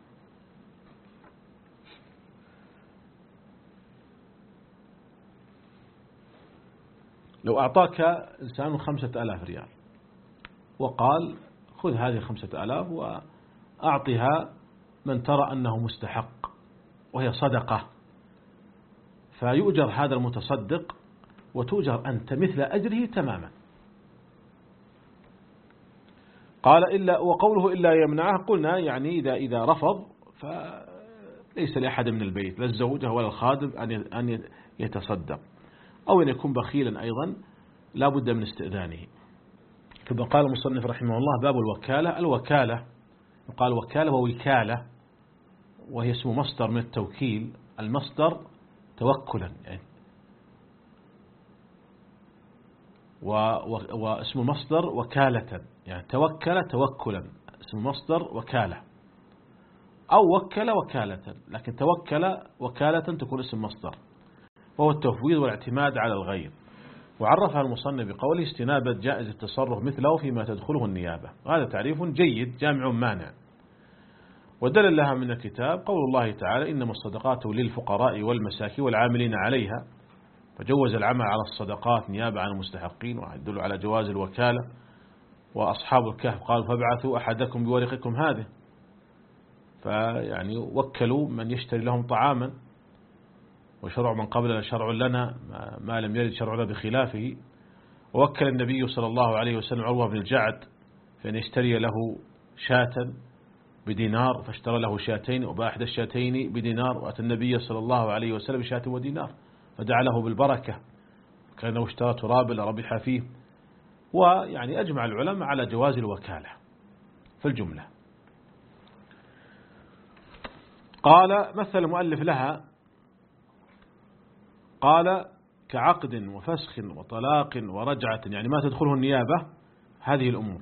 لو أعطاك إنسان خمسة آلاف ريال وقال: خذ هذه خمسة آلاف وأعطها من ترى أنه مستحق، وهي صدقة، فيؤجر هذا المتصدق وتؤجر أنت مثل أجره تماما. قال: إلا وقوله إلا يمنعه، قلنا يعني إذا إذا رفض فليس لأحد من البيت، لا الزوجة ولا الخادم أن يتصدق، أو أن يكون بخيلا أيضا لا بد من استئذانه. كما قال المصنف رحمه الله: باب الوكالة. الوكالة يقال وكالة ووكالة، وهي اسم مصدر من التوكيل، المصدر توكلا يعني، واسم المصدر وكالة، يعني توكل توكلا، اسم المصدر وكالة، أو وكل وكالة، لكن توكل وكالة تكون اسم مصدر، وهو التفويض والاعتماد على الغير. وعرفها المصنف بقوله: استنابة جائز التصرف مثله فيما تدخله النيابة. وهذا تعريف جيد جامع مانع. ودلل لها من الكتاب قول الله تعالى: إنما الصدقات للفقراء والمساكين والعاملين عليها، فجوز العمل على الصدقات نيابة عن المستحقين، ويدل على جواز الوكالة. وأصحاب الكهف قالوا: فابعثوا أحدكم بورقكم هذه، فيعني وكلوا من يشتري لهم طعاما، وشرع من قبلنا شرع لنا ما لم يرد شرعنا بخلافه. ووكل النبي صلى الله عليه وسلم عروة بن الجعد فإن يشتري له شاة بدينار، فاشترى له شاتين وباع إحدى الشاتين بدينار، وأتى النبي صلى الله عليه وسلم بشاة ودينار فدعا له بالبركة، كأنه اشترى ترابا لربح فيه. ويعني أجمع العلماء على جواز الوكالة في الجملة. قال: مثل المؤلف لها، قال: كعقد وفسخ وطلاق ورجعة، يعني ما تدخله النيابة هذه الأمور.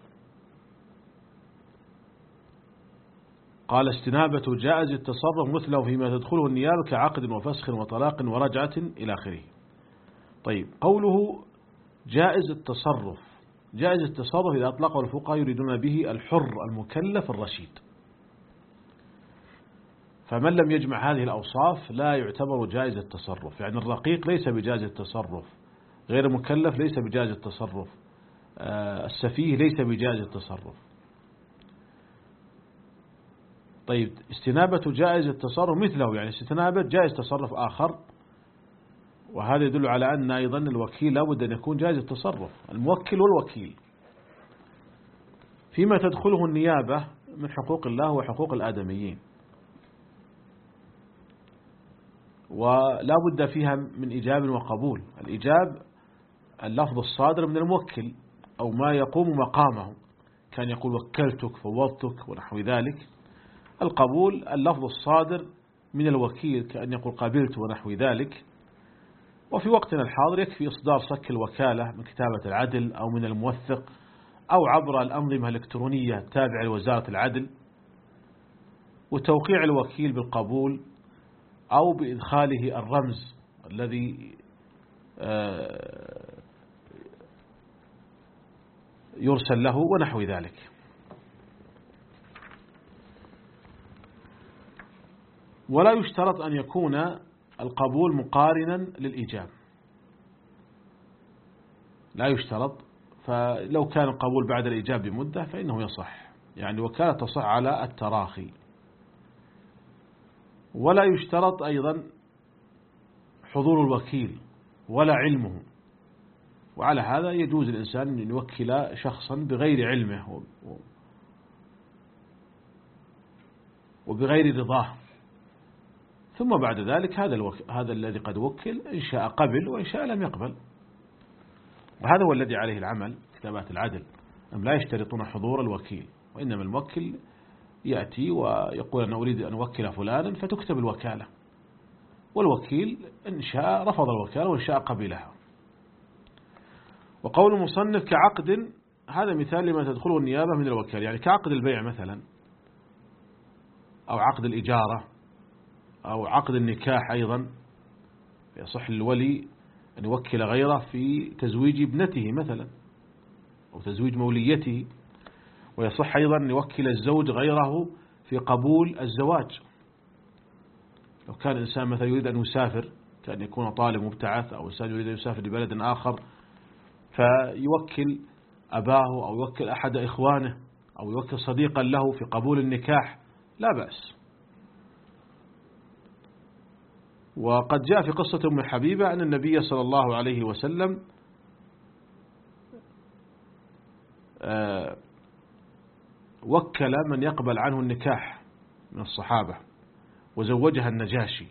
قال: استنابة جائز التصرف مثله فيما تدخله النيابة كعقد وفسخ وطلاق ورجعة إلى آخره. طيب، قوله جائز التصرف، جائز التصرف إذا أطلقه الفقهاء يريدون به الحر المكلف الرشيد، فمن لم يجمع هذه الأوصاف لا يعتبر جائز التصرف. يعني الرقيق ليس بجائز التصرف، غير المكلف ليس بجائز التصرف، السفيه ليس بجائز التصرف. طيب، استنابة جائز التصرف مثله، يعني استنابة جائز تصرف آخر، وهذا يدل على أن أيضا الوكيل لابد أن يكون جائز التصرف، الموكل والوكيل، فيما تدخله النيابة من حقوق الله وحقوق الآدميين، ولا بد فيها من إجاب وقبول. الإجاب اللفظ الصادر من الموكل أو ما يقوم مقامه، كان يقول وكلتك فوضتك ونحو ذلك. القبول اللفظ الصادر من الوكيل، كأن يقول قبلت ونحو ذلك. وفي وقتنا الحاضر يكفي إصدار صك الوكالة من كتابة العدل أو من الموثق أو عبر الأنظمة الإلكترونية التابعة لوزارة العدل، وتوقيع الوكيل بالقبول أو بإدخاله الرمز الذي يرسل له ونحو ذلك. ولا يشترط أن يكون القبول مقارنا للإيجاب، لا يشترط. فلو كان القبول بعد الإيجاب بمدة فإنه يصح، يعني وكالة تصح على التراخي. ولا يشترط أيضا حضور الوكيل ولا علمه، وعلى هذا يجوز الإنسان أن يوكل شخصا بغير علمه وبغير رضاه، ثم بعد ذلك هذا الوك... هذا الذي قد وكل إن شاء قبل وإن شاء لم يقبل. وهذا هو الذي عليه العمل كتابات العدل، أم لا يشترطون حضور الوكيل، وإنما الموكل يأتي ويقول أنا أريد أن أوكل فلانا فتكتب الوكالة، والوكيل إن شاء رفض الوكالة وإن شاء قبلها. وقول المصنف كعقد، هذا مثال لما تدخله النيابة من الوكالة، يعني كعقد البيع مثلا، أو عقد الإجارة، أو عقد النكاح. أيضا يصح للولي أن يوكل غيره في تزويج ابنته مثلا، أو تزويج موليته. ويصح أيضا أن يوكل الزوج غيره في قبول الزواج. لو كان إنسان مثلا يريد أن يسافر، كأن يكون طالب مبتعث، أو إنسان يريد أن يسافر لبلد آخر، فيوكل أباه أو يوكل أحد إخوانه أو يوكل صديقا له في قبول النكاح، لا بأس. وقد جاء في قصة أم حبيبة أن النبي صلى الله عليه وسلم وكل من يقبل عنه النكاح من الصحابة وزوجها النجاشي.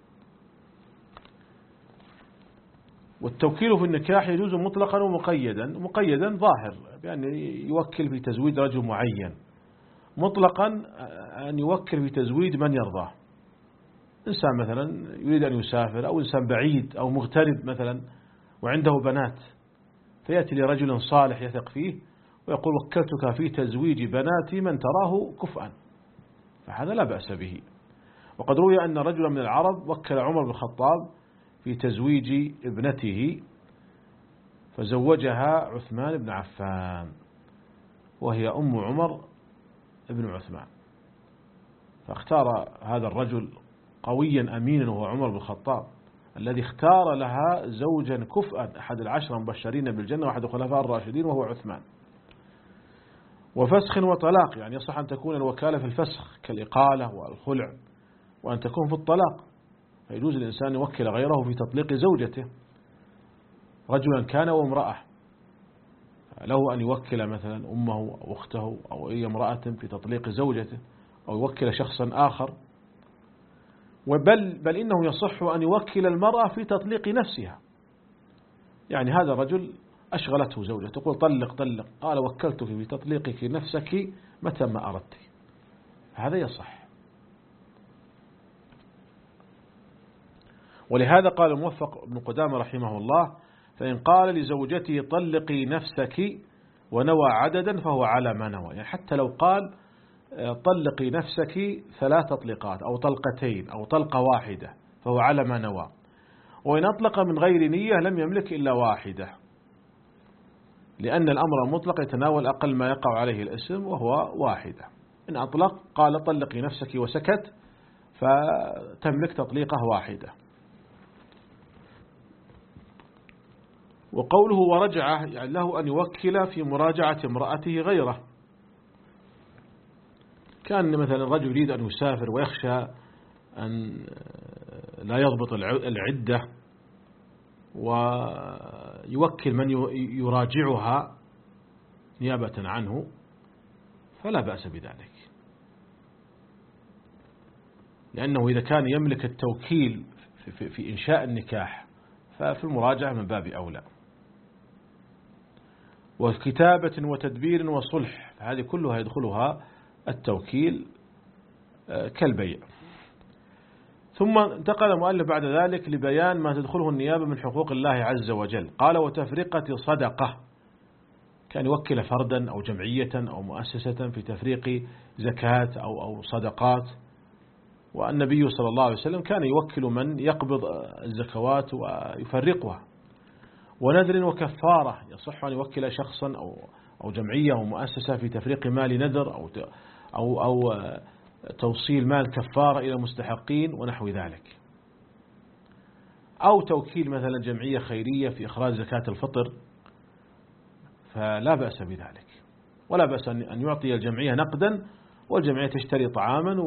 والتوكيل في النكاح يجوز مطلقا ومقيدا. مقيدا ظاهر بأن يوكل في تزويج رجل معين، مطلقا أن يوكل في تزويج من يرضاه. إنسان مثلا يريد أن يسافر، أو إنسان بعيد أو مغترب مثلا وعنده بنات، فيأتي لرجل صالح يثق فيه ويقول وكلتك في تزويج بناتي من تراه كفءا، فهذا لا بأس به. وقد روي أن رجلا من العرب وكل عمر بن الخطاب في تزويج ابنته، فزوجها عثمان بن عفان، وهي أم عمر بن عثمان. فاختار هذا الرجل قويا أمينا وهو عمر بن الخطاب، الذي اختار لها زوجا كفءا، أحد العشرة مبشرين بالجنة وأحد الخلفاء الراشدين، وهو عثمان. وفسخ وطلاق، يعني يصح أن تكون الوكالة في الفسخ كالإقالة والخلع، وأن تكون في الطلاق، فيجوز الإنسان يوكل غيره في تطليق زوجته، رجلا كان وامرأة، له أن يوكل مثلا أمه أو أخته أو أي امرأة في تطليق زوجته، أو يوكل شخصا آخر. وبل بل إنه يصح أن يوكل المرأة في تطليق نفسها، يعني هذا الرجل أشغلته زوجته تقول طلق طلق، قال وكلتك في تطليقك نفسك متى ما أردت، هذا يصح. ولهذا قال الموفق ابن قدامة رحمه الله فإن قال لزوجته طلقي نفسك ونوى عددا فهو على ما نوى، يعني حتى لو قال طلقي نفسك ثلاث تطليقات أو طلقتين أو طلقة واحدة فهو على ما نوى. وإن أطلق من غير نية لم يملك إلا واحدة، لأن الأمر المطلق يتناول أقل ما يقع عليه الاسم وهو واحدة. إن أطلق قال طلقي نفسك وسكت فتملك تطليقه واحدة. وقوله ورجعه، يعني له أن يوكل في مراجعة امرأته غيره. كان مثلا الرجل يريد أن يسافر ويخشى أن لا يضبط العدة، ويوكل من يراجعها نيابة عنه، فلا بأس بذلك، لأنه إذا كان يملك التوكيل في إنشاء النكاح ففي المراجعة من باب أولى. وكتابة وتدبير وصلح، هذه كلها يدخلها التوكيل كالبيع. ثم انتقل المؤلف بعد ذلك لبيان ما تدخله النيابة من حقوق الله عز وجل. قال وتفرقة صدقة، كان يوكل فردا أو جمعية أو مؤسسة في تفريق زكاة أو أو صدقات والنبي صلى الله عليه وسلم كان يوكل من يقبض الزكوات ويفرقها. ونذر وكفارة، يصح أن يوكل شخصا أو أو جمعية أو مؤسسة في تفريق مال نذر أو أو أو توصيل مال كفارة إلى مستحقين ونحو ذلك، أو توكيل مثلا جمعية خيرية في إخراج زكاة الفطر، فلا بأس بذلك، ولا بأس أن يعطي الجمعية نقدا والجمعية تشتري طعاما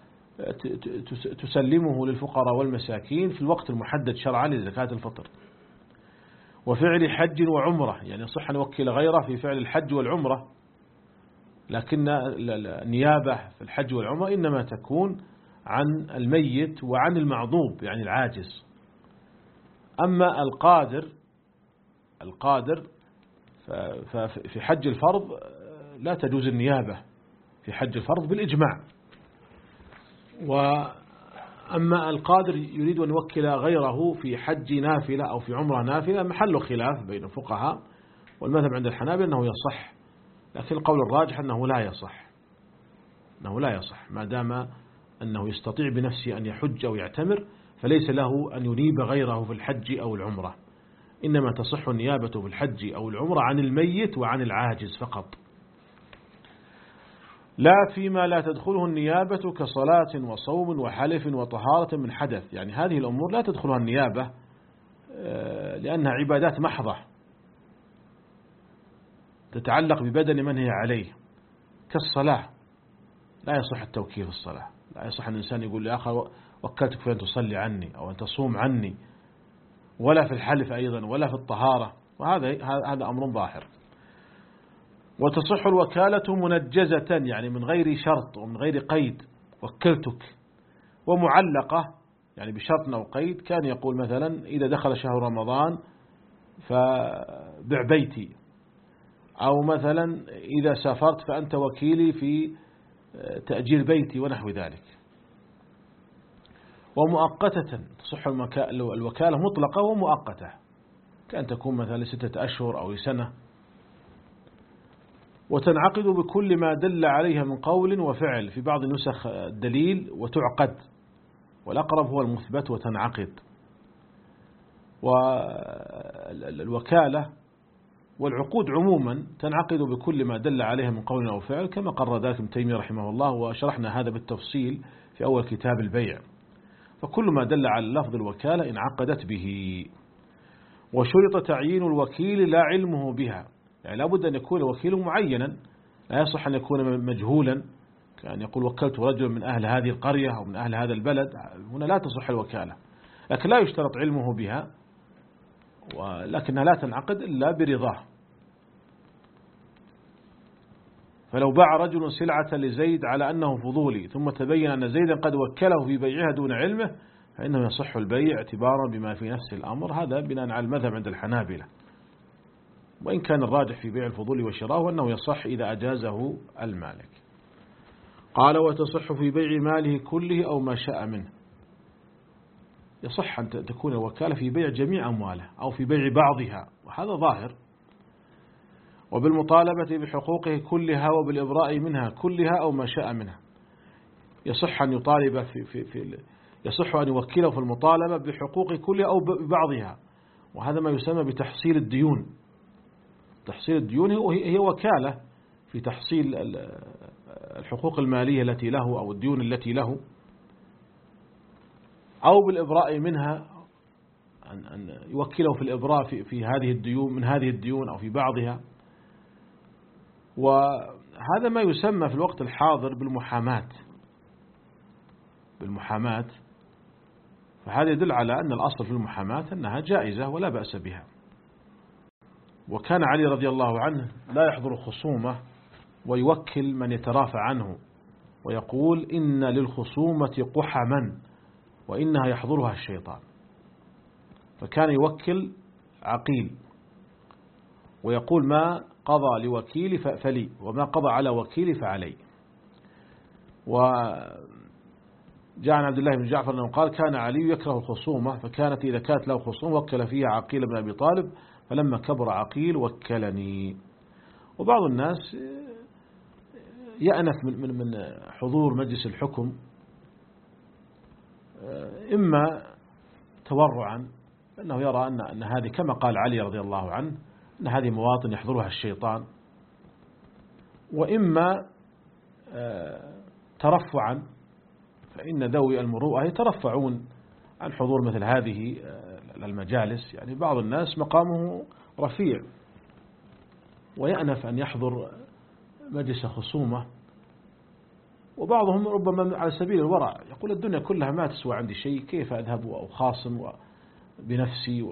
وتسلمه للفقراء والمساكين في الوقت المحدد شرعا لزكاة الفطر. وفعل حج وعمرة، يعني صح أن نوكل غيره في فعل الحج والعمرة، لكن النيابة في الحج والعمرة إنما تكون عن الميت وعن المعضوب يعني العاجز. أما القادر القادر ففي حج الفرض لا تجوز النيابة في حج الفرض بالإجماع. وأما القادر يريد أن يوكل غيره في حج نافلة أو في عمرة نافلة محل خلاف بين الفقهاء، والمذهب عند الحنابلة أنه يصح، لكن القول الراجح أنه لا يصح أنه لا يصح ما دام أنه يستطيع بنفسه أن يحج أو يعتمر، فليس له أن ينيب غيره في الحج أو العمرة، إنما تصح النيابة في الحج أو العمرة عن الميت وعن العاجز فقط، لا فيما لا تدخله النيابة كصلاة وصوم وحلف وطهارة من حدث. يعني هذه الأمور لا تدخلها النيابة لأنها عبادات محضة تتعلق ببدن من هي عليه، كالصلاة لا يصح التوكيل في الصلاة، لا يصح أن الإنسان يقول لآخر وكلتك في أن تصلي عني أو أن تصوم عني، ولا في الحلف أيضا ولا في الطهارة، وهذا هذا أمر ظاهر. وتصح الوكالة منجزة، يعني من غير شرط ومن غير قيد، وكلتك، ومعلقة يعني بشرط أو قيد، كان يقول مثلا إذا دخل شهر رمضان فبع بيتي، أو مثلا إذا سافرت فأنت وكيلي في تأجير بيتي ونحو ذلك. ومؤقتة، تصح الوكالة مطلقة ومؤقتة، كأن تكون مثلا ستة أشهر أو سنة. وتنعقد بكل ما دل عليها من قول وفعل، في بعض النسخ الدليل وتعقد، والأقرب هو المثبت وتنعقد. والوكالة والعقود عموما تنعقد بكل ما دل عليها من قول أو فعل، كما قرر ذلك ابن تيمية رحمه الله، وشرحنا هذا بالتفصيل في أول كتاب البيع. فكل ما دل على لفظ الوكالة انعقدت به. وشرط تعيين الوكيل لا علمه بها، يعني لابد أن يكون وكيل معينا، لا يصح أن يكون مجهولا، كان يقول وكلت رجل من أهل هذه القرية أو من أهل هذا البلد، هنا لا تصح الوكالة، لكن لا يشترط علمه بها، ولكنها لا تنعقد إلا برضاه. فلو باع رجل سلعة لزيد على أنه فضولي، ثم تبين أن زيدا قد وكله في بيعها دون علمه، فإنه يصح البيع اعتبارا بما في نفس الأمر، هذا بناء على المذهب عند الحنابلة. وإن كان الراجح في بيع الفضول وشراه أنه يصح إذا أجازه المالك. قال وتصح في بيع ماله كله أو ما شاء منه، يصح أن تكون الوكالة في بيع جميع أمواله أو في بيع بعضها، وهذا ظاهر. وبالمطالبة بحقوقه كلها وبالإبراء منها كلها أو ما شاء منها، يصح أن يطالب في, في, في يصح أن يوكله في المطالبة بحقوق كلها أو ببعضها، وهذا ما يسمى بتحصيل الديون. تحصيل الديون هي وكالة في تحصيل الحقوق المالية التي له أو الديون التي له، أو بالإبراء منها، أن يوكله في الإبراء في, في هذه الديون من هذه الديون أو في بعضها. وهذا ما يسمى في الوقت الحاضر بالمحاماة بالمحاماة فهذا يدل على أن الأصل في المحاماة أنها جائزة ولا بأس بها. وكان علي رضي الله عنه لا يحضر خصومة ويوكل من يترافع عنه، ويقول إن للخصومة قحما وإنها يحضرها الشيطان، فكان يوكل عقيل ويقول ما قضى لوكيلي فلي، وما قضى على وكيلي فعلي. وجاء عن عبد الله بن جعفر أنه قال كان علي يكره الخصومة، فكانت إذا كانت له خصومة وكل فيها عقيل بن أبي طالب، فلما كبر عقيل وكلني. وبعض الناس يأنف من من من حضور مجلس الحكم إما تورعا، أنه يرى أن أن هذه كما قال علي رضي الله عنه أن هذه مواطن يحضرها الشيطان، وإما ترفعا، فإن ذوي المروءة يترفعون عن حضور مثل هذه المجالس. يعني بعض الناس مقامه رفيع ويأنف أن يحضر مجلس خصومة، وبعضهم ربما على سبيل الورع يقول الدنيا كلها ما تسوى عندي شيء، كيف أذهب أو خاصم بنفسي.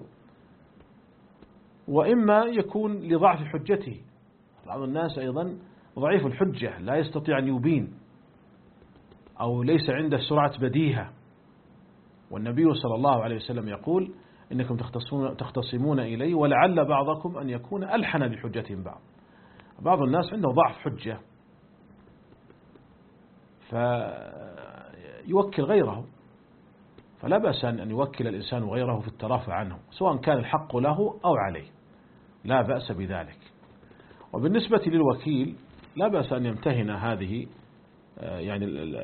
وإما يكون لضعف حجته، بعض الناس أيضا ضعيف الحجة لا يستطيع أن يبين، أو ليس عنده سرعة بديهة. والنبي صلى الله عليه وسلم يقول إنكم تختصمون إلي ولعل بعضكم أن يكون ألحن بحجتهم بعض. بعض الناس عنده ضعف حجة فيوكل غيره، فلا بأس أن يوكل الإنسان غيره في الترافع عنه سواء كان الحق له أو عليه، لا بأس بذلك. وبالنسبة للوكيل لا بأس أن يمتهن هذه يعني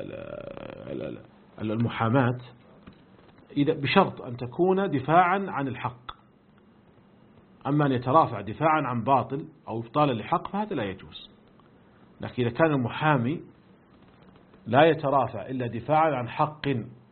المحاماة إذا بشرط أن تكون دفاعا عن الحق. أما أن يترافع دفاعا عن باطل أو إبطالا لحق فهذا لا يجوز. لكن إذا كان المحامي لا يترافع إلا دفاعا عن حق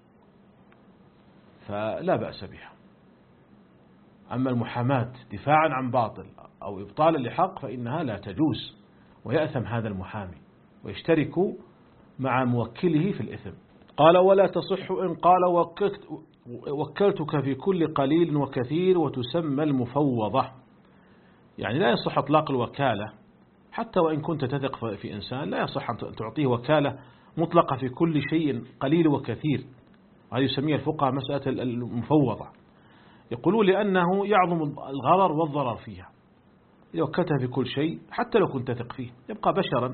فلا بأس بها. أما المحاماة دفاعا عن باطل أو إبطالا لحق فإنها لا تجوز، ويأثم هذا المحامي ويشترك مع موكله في الإثم. قال ولا تصح إن قال وكلت وكلتك في كل قليل وكثير وتسمى المفوضة. يعني لا يصح إطلاق الوكالة حتى وإن كنت تثق في إنسان، لا يصح أن تعطيه وكالة مطلقة في كل شيء قليل وكثير. هذه يسميها الفقهاء مسألة المفوضة، يقولون لأنه يعظم الغرر والضرر فيها. إذا وكلته في كل شيء حتى لو كنت تثق فيه يبقى بشرا.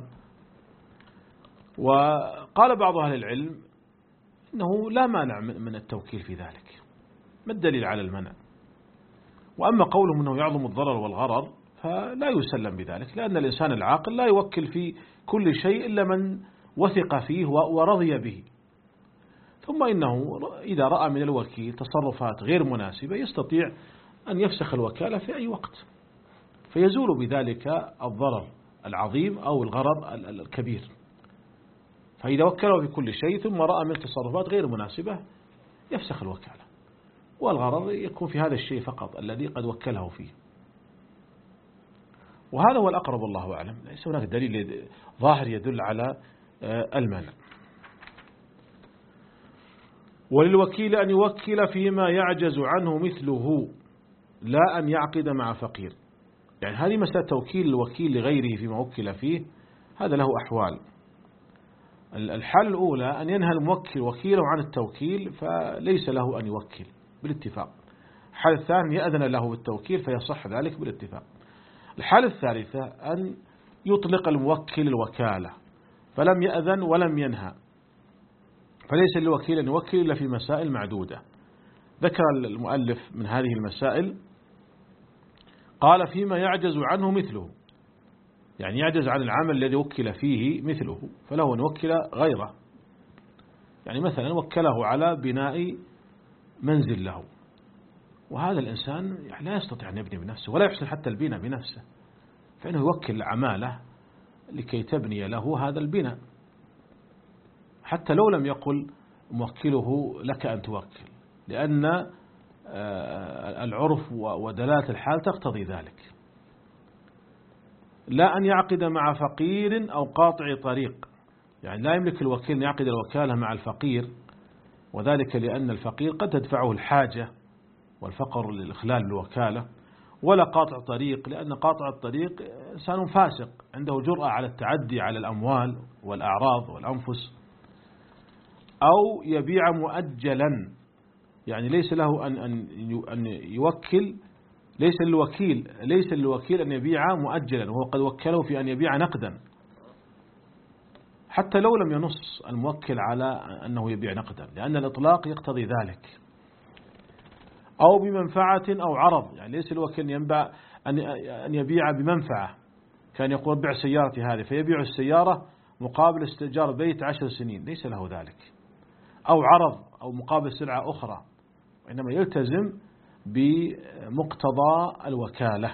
وقال بعض أهل العلم إنه لا مانع من التوكيل في ذلك، ما الدليل على المنع؟ وأما قولهم أنه يعظم الضرر والغرر فلا يسلم بذلك، لأن الإنسان العاقل لا يوكل في كل شيء إلا من وثق فيه ورضي به. ثم إنه إذا رأى من الوكيل تصرفات غير مناسبة يستطيع أن يفسخ الوكالة في أي وقت، فيزول بذلك الضرر العظيم أو الغرر الكبير. فإذا وكله في كل شيء ثم رأى من تصرفات غير مناسبة يفسخ الوكالة، والغرر يكون في هذا الشيء فقط الذي قد وكله فيه. وهذا هو الأقرب والله أعلم، ليس هناك دليل ظاهر يدل على المنع. وللوكيل أن يوكل فيما يعجز عنه مثله لا أن يعقد مع فقير. يعني هذه مسألة توكيل الوكيل لغيره فيما وكل فيه، هذا له أحوال. الحالة الأولى أن ينهى الموكل وكيله عن التوكيل فليس له أن يوكل بالاتفاق. الحالة الثانية يأذن له بالتوكيل فيصح ذلك بالاتفاق. الحالة الثالثة أن يطلق الموكل الوكالة فلم يأذن ولم ينهى، فليس للوكيل أن يوكل إلا في مسائل معدودة. ذكر المؤلف من هذه المسائل قال فيما يعجز عنه مثله، يعني يعجز عن العمل الذي وكل فيه مثله فله أن يوكل غيره. يعني مثلا وكله على بناء منزل له، وهذا الإنسان يعني لا يستطيع أن يبني بنفسه ولا يحسن حتى البناء بنفسه، فإنه يوكل عماله لكي تبني له هذا البناء، حتى لو لم يقل موكله لك أن توكل، لأن العرف ودلالة الحال تقتضي ذلك. لا أن يعقد مع فقير أو قاطع طريق، يعني لا يملك الوكيل أن يعقد الوكالة مع الفقير، وذلك لأن الفقير قد تدفعه الحاجة والفقر للإخلال بالوكالة، ولا قاطع طريق لأن قاطع الطريق إنسان فاسق عنده جرأة على التعدي على الأموال والأعراض والأنفس. أو يبيع مؤجلا، يعني ليس له أن أن يوكل، ليس للوكيل ليس للوكيل أن يبيع مؤجلا، وهو قد وكله في أن يبيع نقدا حتى لو لم ينص الموكل على أنه يبيع نقدا، لأن الإطلاق يقتضي ذلك. أو بمنفعة أو عرض، يعني ليس الوكيل ينبع أن يبيع بمنفعة، كان يقول بيع سيارتي هذه فيبيع السيارة مقابل استئجار بيت عشر سنين، ليس له ذلك. أو عرض أو مقابل سلعة أخرى، وإنما يلتزم بمقتضى الوكالة.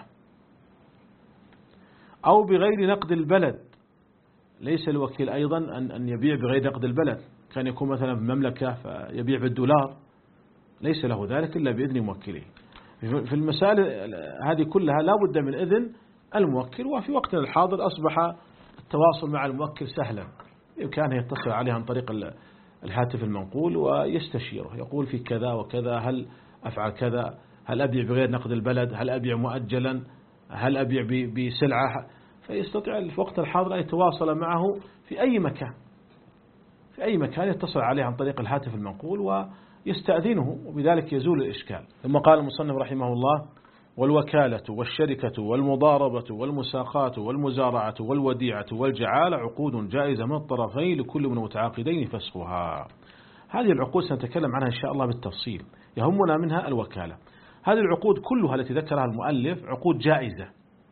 أو بغير نقد البلد، ليس الوكيل أيضا أن يبيع بغير نقد البلد، كان يكون مثلا في المملكة فيبيع بالدولار، ليس له ذلك إلا بإذن موكله. في المسائل هذه كلها لا بد من إذن الموكل. وفي وقتنا الحاضر أصبح التواصل مع الموكل سهلا، بإمكانه يتصل عليه عن طريق الهاتف المنقول ويستشيره، يقول في كذا وكذا، هل أفعل كذا، هل أبيع بغير نقد البلد، هل أبيع مؤجلا، هل أبيع بسلعة، فيستطيع في وقت الحاضر أن يتواصل معه في أي مكان، في أي مكان يتصل عليه عن طريق الهاتف المنقول ويستأذنه، وبذلك يزول الإشكال. ثم قال المصنف رحمه الله: والوكالة والشركة والمضاربة والمساقات والمزارعة والوديعة والجعالة عقود جائزة من الطرفين لكل من المتعاقدين فسخها. هذه العقود سنتكلم عنها إن شاء الله بالتفصيل، يهمنا منها الوكالة. هذه العقود كلها التي ذكرها المؤلف عقود جائزة،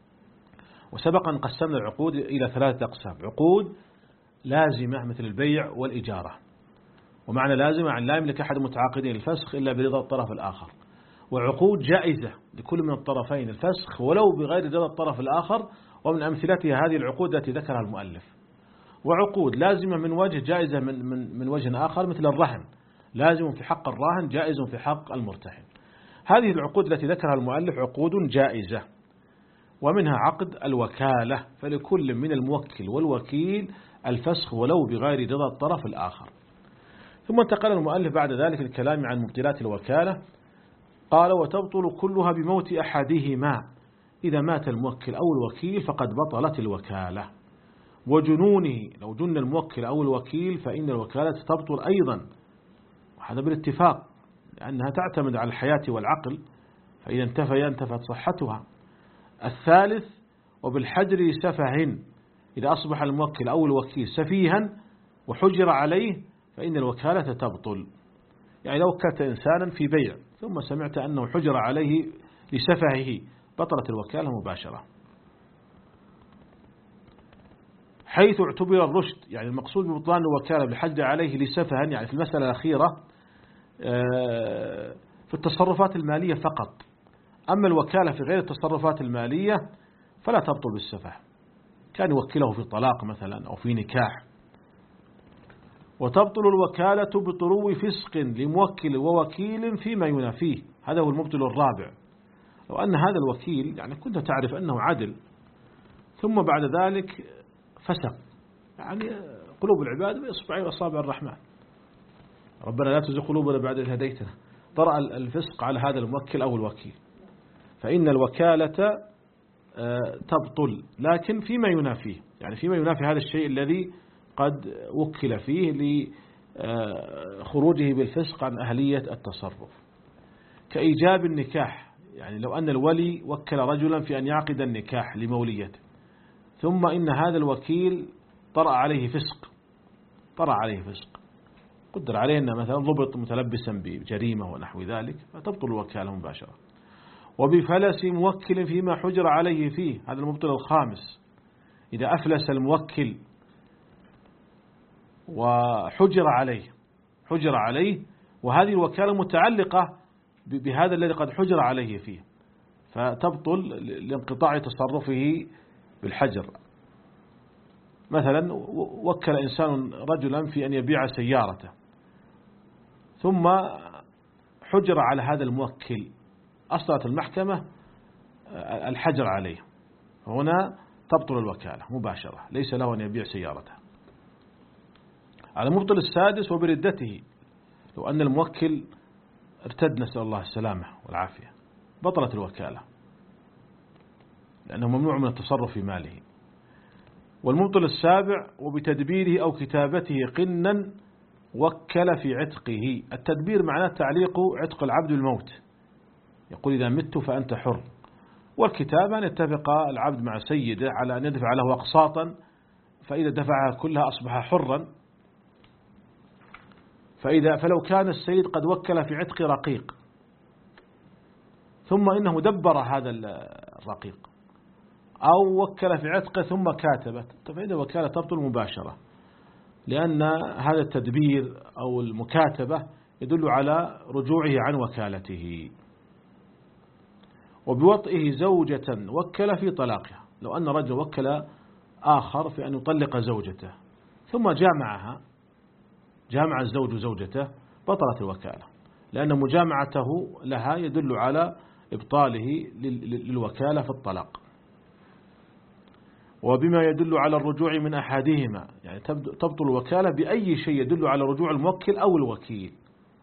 وسبقا قسمنا العقود إلى ثلاثة أقسام: عقود لازمة مثل البيع والإجارة، ومعنى لازمة عن لا يملك أحد المتعاقدين الفسخ إلا برضا الطرف الآخر، وعقود جائزة لكل من الطرفين الفسخ ولو بغير رضا الطرف الآخر، ومن أمثلتها هذه العقود التي ذكرها المؤلف. وعقود لازمة من وجه، جائزة من, من, من وجه آخر، مثل الرهن، لازم في حق الراهن، جائز في حق المرتهن. هذه العقود التي ذكرها المؤلف عقود جائزة، ومنها عقد الوكالة، فلكل من الموكل والوكيل الفسخ ولو بغير رضا الطرف الآخر. ثم انتقل المؤلف بعد ذلك الكلام عن مبطلات الوكالة، قال: وتبطل كلها بموت أحدهما، إذا مات الموكل أو الوكيل فقد بطلت الوكالة. وجنونه، لو جن الموكل أو الوكيل فإن الوكالة تبطل أيضا، وهذا بالاتفاق، لأنها تعتمد على الحياة والعقل، فإذا انتفى انتفت صحتها. الثالث: وبالحجر لسفه، إذا أصبح الموكل أو الوكيل سفيها وحجر عليه فإن الوكالة تبطل. يعني لو وكلت إنسانا في بيع ثم سمعت أنه حجر عليه لسفهه بطلت الوكالة مباشرة. حيث اعتبر الرشد، يعني المقصود ببطلان الوكالة بالحجر عليه لسفها، يعني في المسألة الأخيرة في التصرفات المالية فقط، أما الوكالة في غير التصرفات المالية فلا تبطل بالسفه، كان يوكله في طلاق مثلا أو في نكاح. وتبطل الوكالة بطلو فسق لموكل ووكيل فيما ينافيه، هذا هو المبطل الرابع. لو أن هذا الوكيل يعني كنت تعرف أنه عدل، ثم بعد ذلك فسق، يعني قلوب العباد بإصبعي وأصابع الرحمن، ربنا لا تزغ قلوبنا بعد إذ هديتنا، طرأ الفسق على هذا الموكل أو الوكيل، فإن الوكالة تبطل، لكن فيما ينافيه، يعني فيما ينافي هذا الشيء الذي قد وكل فيه لخروجه بالفسق عن أهلية التصرف، كإيجاب النكاح. يعني لو أن الولي وكل رجلا في أن يعقد النكاح لموليته، ثم إن هذا الوكيل طرأ عليه فسق، طرأ عليه فسق قدر عليه أن مثلا ضبط متلبسا بجريمة ونحو ذلك، فتبطل الوكالة مباشرة. وبفلس موكل فيما حجر عليه فيه، هذا المبطل الخامس، إذا أفلس الموكل وحجر عليه، حجر عليه وهذه الوكالة متعلقة بهذا الذي قد حجر عليه فيه، فتبطل لانقطاع تصرفه بالحجر. مثلا وكل إنسان رجلا في أن يبيع سيارته، ثم حجر على هذا الموكل، أصدرت المحكمة الحجر عليه، هنا تبطل الوكالة مباشرة، ليس له أن يبيع سيارته. على المبطل السادس: وبردته، لو أن الموكل ارتد، نسأل الله السلامة والعافية، بطلت الوكالة، لأنه ممنوع من التصرف في ماله. والمبطل السابع: وبتدبيره أو كتابته قنا وكل في عتقه. التدبير معناه تعليق عتق العبد بالموت، يقول إذا مت فأنت حر. والكتابة أن يتفق العبد مع سيده على أن يدفع له أقساطا، فإذا دفعها كلها أصبح حرا. فإذا فلو كان السيد قد وكل في عتق رقيق، ثم إنه دبر هذا الرقيق، أو وكل في عتقه ثم كاتبت، فإذا وكالة تبطل مباشرة. لأن هذا التدبير أو المكاتبة يدل على رجوعه عن وكالته. وبوطئه زوجة وكل في طلاقها، لو أن رجل وكل آخر في أن يطلق زوجته ثم جامعها، جامع الزوج زوجته، بطلت الوكالة، لأن مجامعته لها يدل على إبطاله للوكالة في الطلاق. وبما يدل على الرجوع من أحدهما، يعني تبطل الوكالة بأي شيء يدل على رجوع الموكل أو الوكيل.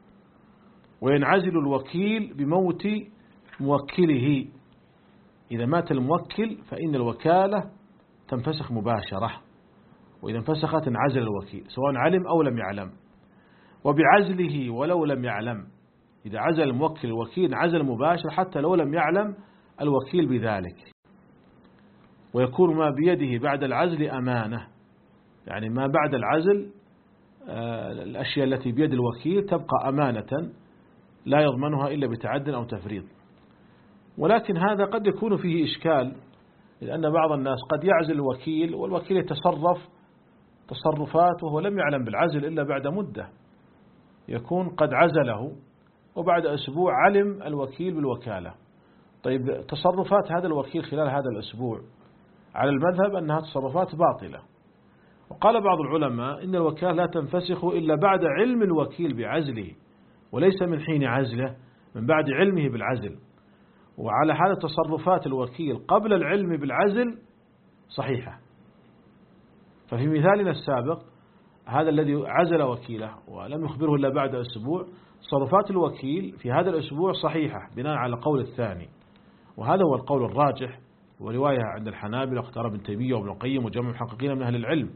وينعزل الوكيل بموت موكله، إذا مات الموكل فإن الوكالة تنفسخ مباشرة، وإذا انفسخت انعزل الوكيل سواء علم أو لم يعلم. وبعزله ولو لم يعلم، إذا عزل الموكل الوكيل عزل مباشر حتى لو لم يعلم الوكيل بذلك. ويكون ما بيده بعد العزل أمانة، يعني ما بعد العزل الأشياء التي بيد الوكيل تبقى أمانة لا يضمنها إلا بتعد أو تفريط. ولكن هذا قد يكون فيه إشكال، لأن بعض الناس قد يعزل الوكيل والوكيل يتصرف تصرفات وهو لم يعلم بالعزل إلا بعد مدة، يكون قد عزله وبعد أسبوع علم الوكيل بالوكالة. طيب تصرفات هذا الوكيل خلال هذا الأسبوع على المذهب أنها تصرفات باطلة. وقال بعض العلماء إن الوكالة لا تنفسخ إلا بعد علم الوكيل بعزله، وليس من حين عزله، من بعد علمه بالعزل. وعلى هذا تصرفات الوكيل قبل العلم بالعزل صحيحة. ففي مثالنا السابق هذا الذي عزل وكيله ولم يخبره إلا بعد أسبوع، تصرفات الوكيل في هذا الأسبوع صحيحة بناء على قول الثاني، وهذا هو القول الراجح، ورواية عند الحنابلة واختار ابن تيمية وابن القيم وجمع محققين من أهل العلم.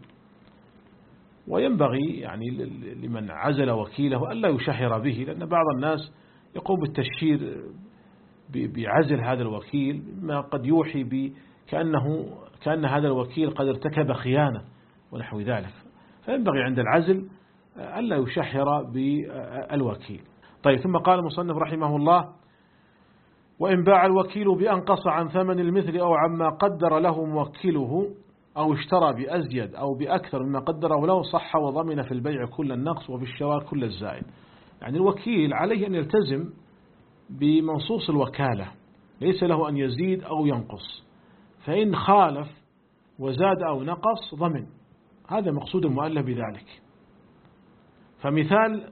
وينبغي يعني لمن عزل وكيله ألا يشهر به، لأن بعض الناس يقوم بالتشهير بعزل هذا الوكيل ما قد يوحي بكأنه كأن هذا الوكيل قد ارتكب خيانة ونحو ذلك. فينبغي عند العزل ألا يشهر بالوكيل. طيب، ثم قال المصنف رحمه الله: وإن باع الوكيل بأنقص عن ثمن المثل أو عما قدر له موكله، أو اشترى بأزيد أو بأكثر مما قدره له، صح وضمن في البيع كل النقص وفي الشراء كل الزائد. يعني الوكيل عليه أن يلتزم بمنصوص الوكالة، ليس له أن يزيد أو ينقص، فإن خالف وزاد أو نقص ضمن. هذا مقصود المؤلف بذلك. فمثال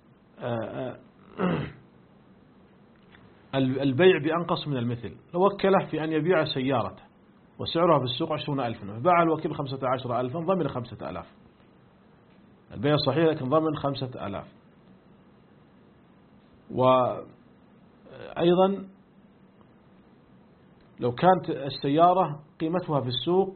البيع بأنقص من المثل، لو وكله في أن يبيع سيارته وسعرها في السوق عشرون ألفا، فباع الوكيل خمسة عشر ألفا، ضمن خمسة ألاف. البيع صحيح لكن ضمن خمسة ألاف. وأيضا لو كانت السيارة قيمتها في السوق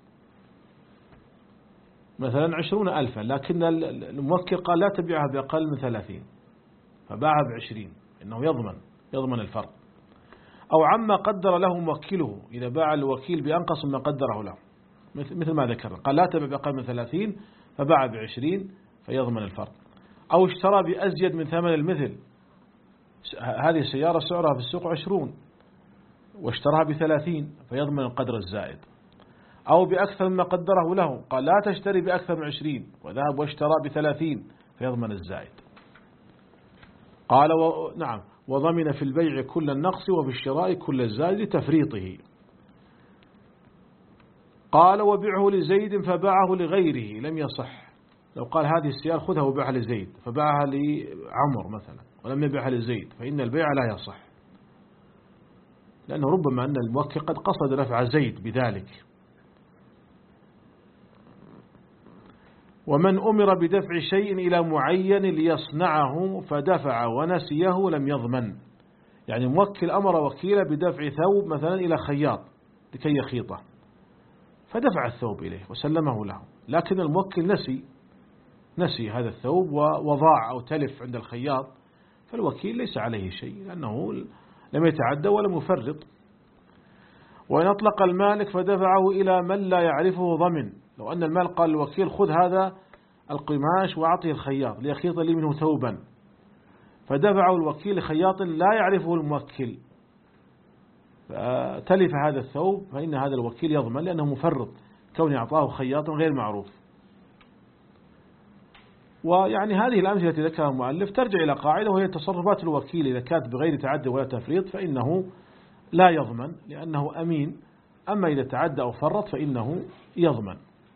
مثلا عشرون ألفا، لكن الموكل قال لا تبيعها بأقل من ثلاثين، فباعها بعشرين، إنه يضمن يضمن الفرق. أو عما قدر له موكله، إذا باع الوكيل بأنقص مما قدره له، مثل ما ذكر، قال لا تبيع بأقل من ثلاثين فباع بعشرين فيضمن الفرق. أو اشترى بأزيد من ثمن المثل، هذه السيارة سعرها في السوق عشرون واشتراها بثلاثين فيضمن القدر الزائد. أو بأكثر مما قدره له، قال لا تشتري بأكثر من عشرين وذهب واشترى بثلاثين فيضمن الزائد. قال و... نعم وضمن في البيع كل النقص وفي الشراء كل الزائد لتفريطه. قال وبيعه لزيد فباعه لغيره لم يصح. لو قال هذه السيارة خذها وبيعها لزيد فباعها لعمر مثلا ولم يبيعها لزيد، فإن البيع لا يصح، لأنه ربما أن الموكل قد قصد نفع زيد بذلك. ومن أمر بدفع شيء إلى معين ليصنعه فدفع ونسيه لم يضمن. يعني موكل أمر وكيل بدفع ثوب مثلا إلى خياط لكي يخيطه، فدفع الثوب إليه وسلمه له، لكن الموكل نسي نسي هذا الثوب وضاع أو تلف عند الخياط، فالوكيل ليس عليه شيء لأنه لم يتعدى ولم يفرط. وإن أطلق المالك فدفعه إلى من لا يعرفه ضمن. لو أن المال قال الوكيل خذ هذا القماش وأعطيه الخياط ليخيط لي منه ثوبا، فدفعه الوكيل لخياط لا يعرفه الموكل، فتلف هذا الثوب، فإن هذا الوكيل يضمن لأنه مفرط كونه أعطاه خياط غير معروف. ويعني هذه الأمثلة التي ذكرها المؤلف ترجع إلى قاعدة، وهي تصرفات الوكيل إذا كانت بغير تعدي ولا تفريط فإنه لا يضمن لأنه أمين، أما إذا تعدى أو فرط فإنه يضمن.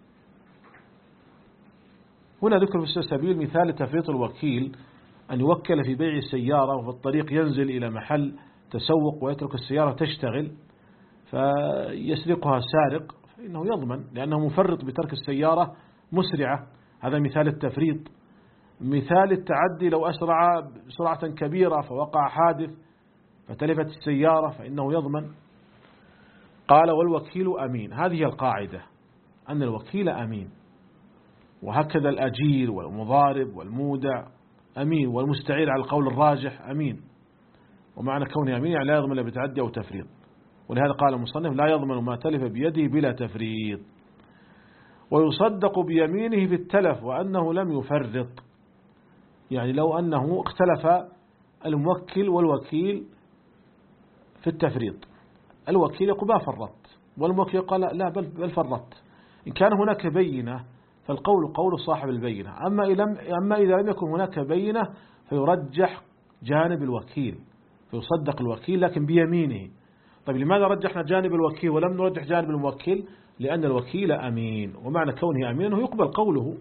هنا ذكر في سبيل مثال تفريط الوكيل أن يوكل في بيع السيارة وفي الطريق ينزل إلى محل تسوق ويترك السيارة تشتغل فيسرقها سارق، فإنه يضمن لأنه مفرط بترك السيارة مسرعة. هذا مثال التفريط. مثال التعدي لو أسرع بسرعة كبيرة فوقع حادث فتلفت السيارة فإنه يضمن. قال والوكيل أمين. هذه القاعدة أن الوكيل أمين، وهكذا الأجير والمضارب والمودع أمين، والمستعير على القول الراجح أمين. ومعنى كونه أمين يعني لا يضمن بتعدي أو تفريط، ولهذا قال المصنف لا يضمن ما تلف بيده بلا تفريط. ويصدق بيمينه في التلف وأنه لم يفرط، يعني لو أنه اختلف الموكل والوكيل في التفريط، الوكيل يقول ما فرط والموكل قال لا بل, بل فرط. إن كان هناك بينة فالقول قول صاحب البينة، أما, أما إذا لم يكن هناك بينة فيرجح جانب الوكيل، فيصدق الوكيل لكن بيمينه. طيب لماذا رجحنا جانب الوكيل ولم نرجح جانب الموكل؟ لأن الوكيل أمين، ومعنى كونه أمين أنه يقبل قوله.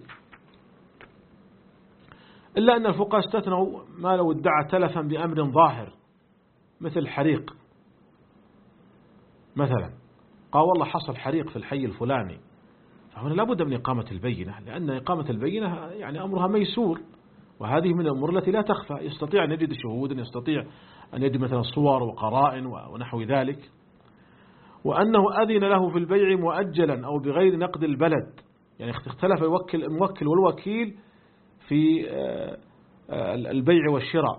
إلا أن الفقهاء استثنوا ما لو ادعى تلفا بأمر ظاهر مثل حريق مثلا، قال والله حصل حريق في الحي الفلاني، فهنا لابد من إقامة البينة، لأن إقامة البينة يعني أمرها ميسور، وهذه من الأمور التي لا تخفى، يستطيع أن يجد شهودا، يستطيع أن يجد مثلا صور وقرائن ونحو ذلك. وأنه أذن له في البيع مؤجلا أو بغير نقد البلد، يعني اختلف يوكل الموكل والوكيل في البيع والشراء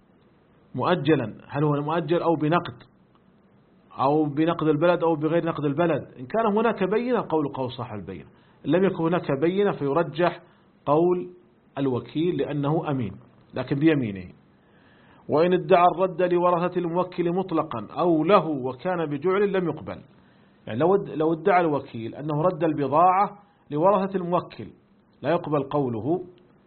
مؤجلا، هل هو مؤجل أو بنقد أو بنقد البلد أو بغير نقد البلد. إن كان هناك بينة قول قول صاحب البينة، إن لم يكن هناك بينة فيرجح قول الوكيل لأنه أمين لكن بيمينه. وإن ادعى الرد لورثة الموكل مطلقا أو له وكان بجعل لم يقبل، يعني لو لو ادعى الوكيل أنه رد البضاعة لورثة الموكل لا يقبل قوله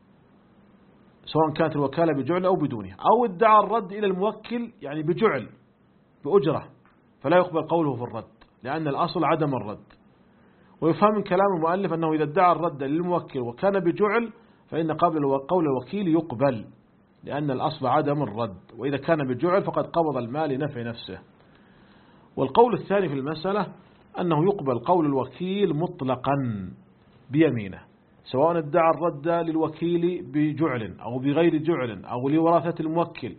سواء كانت الوكالة بجعل أو بدونها، أو ادعى الرد إلى الموكل يعني بجعل بأجرة فلا يقبل قوله في الرد لأن الأصل عدم الرد. ويفهم من كلام المؤلف أنه إذا ادعى الرد للموكل وكان بجعل فإن قبل قول الوكيل يقبل لأن الأصل عدم الرد، وإذا كان بجعل فقد قبض المال لنفع نفسه. والقول الثاني في المسألة أنه يقبل قول الوكيل مطلقا بيمينه، سواء ادعى الرد للوكيل بجعل أو بغير جعل أو لوراثة الموكل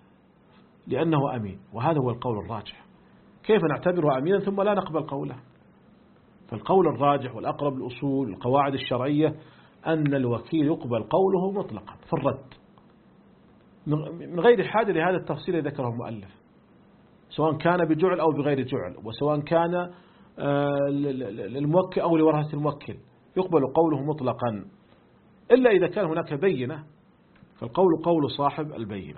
لأنه أمين، وهذا هو القول الراجح. كيف نعتبره أمينا ثم لا نقبل قوله؟ فالقول الراجح والأقرب الأصول القواعد الشرعية أن الوكيل يقبل قوله مطلقا في الرد من غير حاجة لهذا التفصيل الذي ذكره المؤلف، سواء كان بجعل أو بغير جعل، وسواء كان للموكل أو لورثة الموكل يقبل قوله مطلقا، إلا إذا كان هناك بينة فالقول قول صاحب البينة.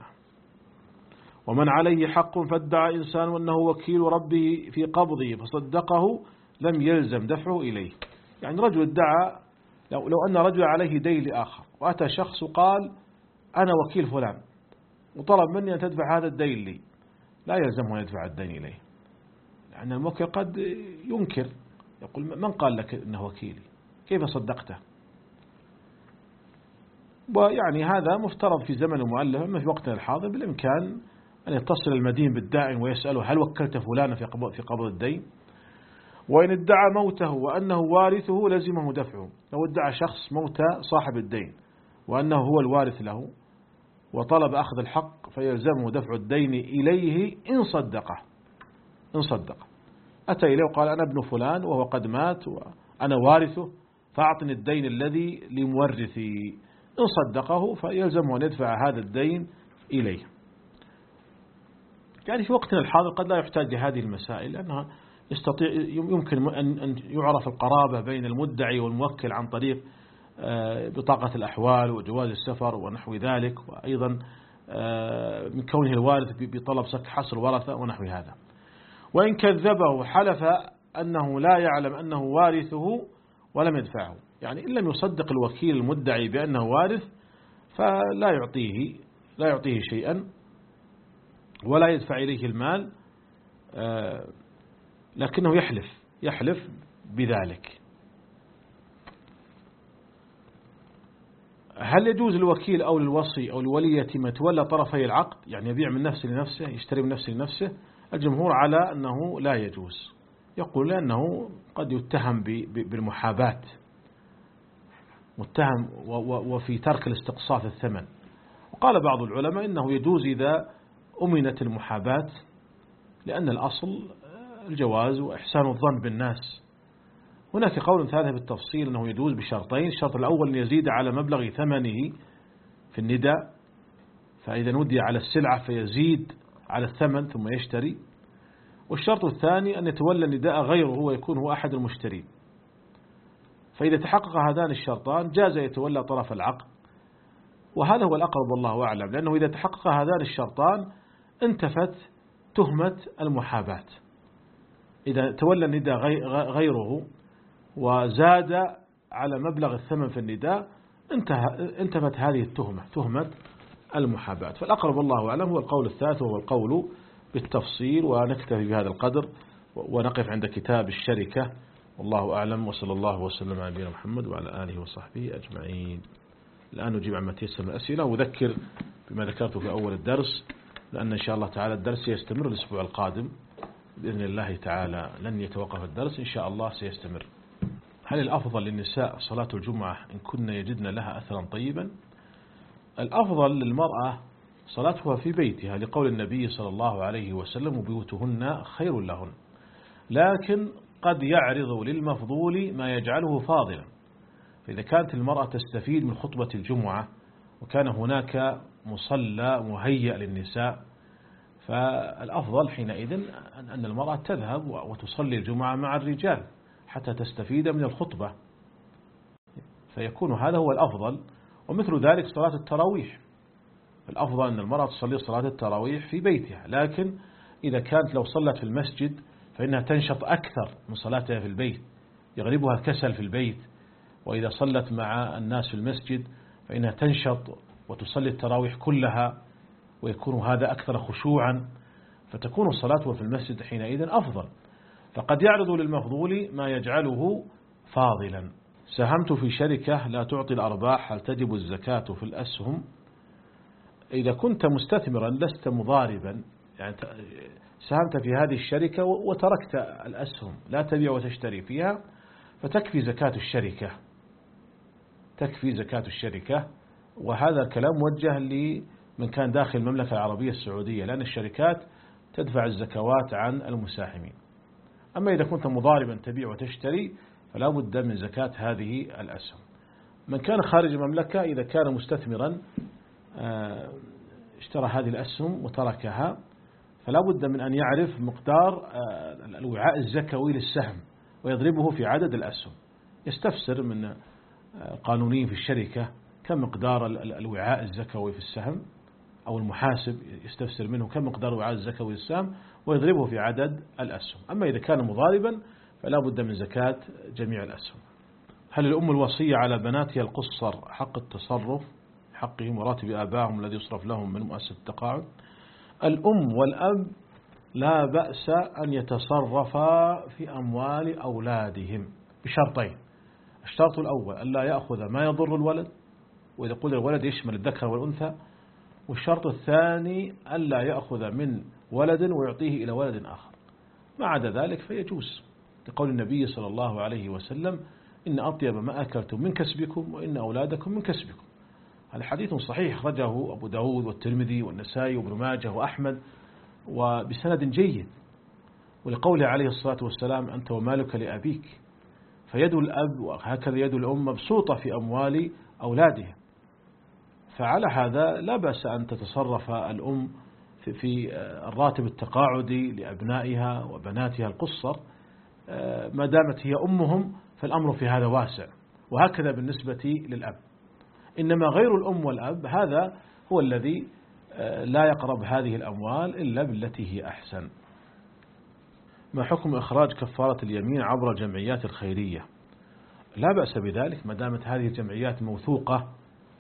ومن عليه حق فادعى إنسان أنه وكيل ربه في قبضه فصدقه لم يلزم دفعه إليه. يعني رجل ادعى لو, لو أن رجل عليه دين لآخر وأتى شخص قال أنا وكيل فلان وطلب مني أن تدفع هذا الدين لي، لا يلزمه أن يدفع الدين إليه، لأن الموكل قد ينكر يقول من قال لك أنه وكيلي، كيف صدقته؟ ويعني هذا مفترض في زمن المؤلف، أما في وقتنا الحاضر بالإمكان أن يتصل المدين بالدائن ويسأله هل وكلت فلانا في قبض في قبض الدين. وإن ادعى موته وأنه وارثه لزمه دفعه، لو ادعى شخص موت صاحب الدين وأنه هو الوارث له وطلب أخذ الحق فيلزمه دفع الدين إليه إن صدقه. إن صدق أتى إليه وقال أنا ابن فلان وهو قد مات وأنا وارثه فأعطني الدين الذي لمورثي، إن صدقه فيلزمه أن يدفع هذا الدين إليه. يعني في وقتنا الحاضر قد لا يحتاج لهذه المسائل، لأنها يستطيع يمكن أن يعرف القرابة بين المدعي والموكل عن طريق بطاقة الأحوال وجواز السفر ونحو ذلك، وأيضا من كونه الوارث بطلب سك حصر ورثة ونحو هذا. وإن كذبه حلف أنه لا يعلم أنه وارثه ولم يدفعه، يعني إن لم يصدق الوكيل المدعي بأنه وارث فلا يعطيه لا يعطيه شيئا ولا يدفع إليه المال، لكنه يحلف يحلف بذلك. هل يجوز للوكيل أو للوصي أو لولي يتيم يتولى طرفي العقد، يعني يبيع من نفسه لنفسه، يشتري من نفسه لنفسه؟ الجمهور على أنه لا يجوز، يقول لأنه قد يتهم بالمحاباة، متهم وفي ترك الاستقصاء في الثمن. وقال بعض العلماء إنه يجوز إذا أمنت المحاباة، لأن الأصل الجواز وإحسان الظن بالناس. هناك قول ثالث بالتفصيل أنه يجوز بشرطين: الشرط الأول أن يزيد على مبلغ ثمنه في النداء، فإذا ندي على السلعة فيزيد على الثمن ثم يشتري. والشرط الثاني أن يتولى النداء غيره ويكون هو أحد المشترين، فإذا تحقق هذان الشرطان جاز يتولى طرف العقد، وهذا هو الأقرب والله أعلم، لأنه إذا تحقق هذان الشرطان انتفت تهمة المحاباة. إذا تولى النداء غيره وزاد على مبلغ الثمن في النداء انتفت هذه التهمة، تهمة المحاباة. فالأقرب والله أعلم هو القول الثالث، وهو القول بالتفصيل. ونكتفي بهذا القدر ونقف عند كتاب الشركة، والله أعلم، وصلى الله وسلم على نبينا محمد وعلى آله وصحبه أجمعين. الآن نجيب عما تيسر من الأسئلة، وذكر بما ذكرته في أول الدرس، لأن إن شاء الله تعالى الدرس سيستمر الأسبوع القادم بإذن الله تعالى، لن يتوقف الدرس إن شاء الله، سيستمر. هل الأفضل للنساء صلاة الجمعة إن كنا يجدن لها أثرا طيبا؟ الأفضل للمرأة صلاتها في بيتها، لقول النبي صلى الله عليه وسلم: وبيوتهن خير لهن. لكن قد يعرض للمفضول ما يجعله فاضلا، فإذا كانت المرأة تستفيد من خطبة الجمعة وكان هناك مصلى مهيأ للنساء، فالأفضل حينئذ أن المرأة تذهب وتصلي الجمعة مع الرجال حتى تستفيد من الخطبة، فيكون هذا هو الأفضل. ومثل ذلك صلاة التراويح، الأفضل أن المرأة تصلي صلاة التراويح في بيتها، لكن إذا كانت لو صلت في المسجد فإنها تنشط أكثر من صلاتها في البيت، يغلبها الكسل في البيت. وإذا صلت مع الناس في المسجد فإنها تنشط وتصلي التراويح كلها، ويكون هذا أكثر خشوعا، فتكون صلاته في المسجد حينئذ أفضل. فقد يعرض للمفضول ما يجعله فاضلا. ساهمت في شركة لا تعطي الأرباح، هل تجب الزكاة في الأسهم؟ إذا كنت مستثمرا لست مضاربا، يعني ساهمت في هذه الشركة وتركت الأسهم لا تبيع وتشتري فيها، فتكفي زكاة الشركة، تكفي زكاة الشركة. وهذا الكلام موجه لمن كان داخل المملكة العربية السعودية، لأن الشركات تدفع الزكوات عن المساهمين. أما إذا كنت مضاربا تبيع وتشتري فلا بد من زكاة هذه الأسهم. من كان خارج المملكة إذا كان مستثمرا اشترى هذه الأسهم وتركها، فلا بد من أن يعرف مقدار الوعاء الزكوي للسهم ويضربه في عدد الأسهم. يستفسر من قانونيين في الشركة كم مقدار الوعاء الزكوي في السهم، أو المحاسب يستفسر منه كم مقدار الوعاء الزكوي للسهم ويضربه في عدد الأسهم. أما إذا كان مضاربا فلا بد من زكاة جميع الأسهم. هل الأم الوصية على بناتها القصر حق التصرف حقهم وراتب آبائهم الذي يصرف لهم من مؤسسة التقاعد؟ الأم والأب لا بأس أن يتصرفا في أموال أولادهم بشرطين: الشرط الأول ألا يأخذ ما يضر الولد، وإذا قلت الولد يشمل الذكر والأنثى. والشرط الثاني ألا يأخذ من ولد ويعطيه إلى ولد آخر، ما عدا ذلك فيجوز، لقول النبي صلى الله عليه وسلم: إن أطيب ما أكلتم من كسبكم وإن أولادكم من كسبكم. هذا حديث صحيح خرجه أبو داود والترمذي والنسائي وابن ماجه وأحمد وبسند جيد. ولقوله عليه الصلاة والسلام: أنت ومالك لأبيك. فيد الأب وهكذا يد الأم مبسوطة في أموال أولادها، فعلى هذا لا بأس أن تتصرف الأم في الراتب التقاعدي لأبنائها وبناتها القصر، ما دامت هي أمهم فالأمر في هذا واسع. وهكذا بالنسبة للأب. إنما غير الأم والأب هذا هو الذي لا يقرب هذه الأموال إلا بالتي هي أحسن. ما حكم إخراج كفارة اليمين عبر الجمعيات الخيرية؟ لا بأس بذلك ما دامت هذه الجمعيات موثوقة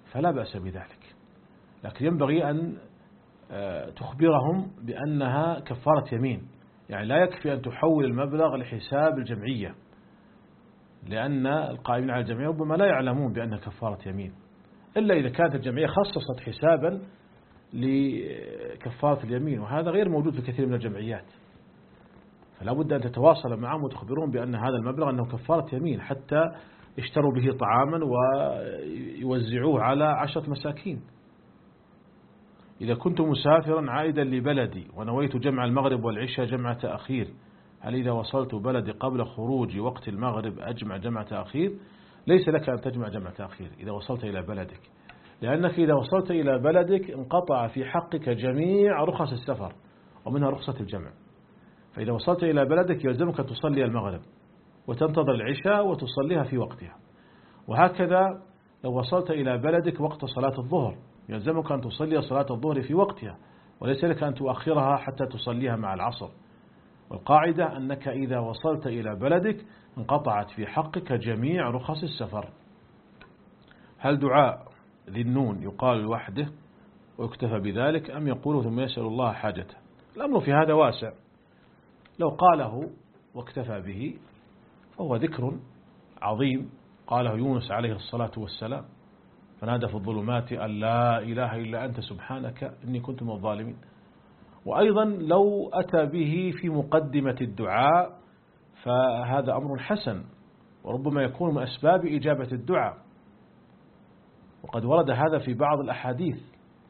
فلا بأس بذلك، لكن ينبغي أن تخبرهم بأنها كفارة يمين. يعني لا يكفي أن تحول المبلغ لحساب الجمعية، لأن القائمين على الجمعية ربما لا يعلمون بأنها كفارة يمين، إلا إذا كانت الجمعية خصصت حسابا لكفارة اليمين، وهذا غير موجود في كثير من الجمعيات. فلا بد أن تتواصل معهم وتخبرون بأن هذا المبلغ أنه كفارة يمين، حتى يشتروا به طعاما ويوزعوه على عشرة مساكين. إذا كنت مسافرا عائدا لبلدي ونويت جمع المغرب والعشاء جمع تأخير، هل إذا وصلت بلدي قبل خروج وقت المغرب أجمع جمع تأخير؟ ليس لك أن تجمع جمع تأخير إذا وصلت إلى بلدك، لأنك إذا وصلت إلى بلدك انقطع في حقك جميع رخص السفر ومنها رخصة الجمع. فإذا وصلت إلى بلدك يلزمك أن تصلي المغرب وتنتظر العشاء وتصليها في وقتها، وهكذا لو وصلت إلى بلدك وقت صلاة الظهر يلزمك أن تصلي صلاة الظهر في وقتها، وليس لك أن تؤخرها حتى تصليها مع العصر. والقاعدة أنك إذا وصلت إلى بلدك انقطعت في حقك جميع رخص السفر. هل دعاء ذي النون يقال لوحده ويكتفى بذلك أم يقول ثم يسأل الله حاجته؟ الأمر في هذا واسع، لو قاله واكتفى به فهو ذكر عظيم قاله يونس عليه الصلاة والسلام، فنادى في الظلمات أن لا إله إلا أنت سبحانك إني كنت من الظالمين. وأيضا لو أتى به في مقدمة الدعاء فهذا أمر حسن، وربما يكون من أسباب إجابة الدعاء، وقد ورد هذا في بعض الأحاديث.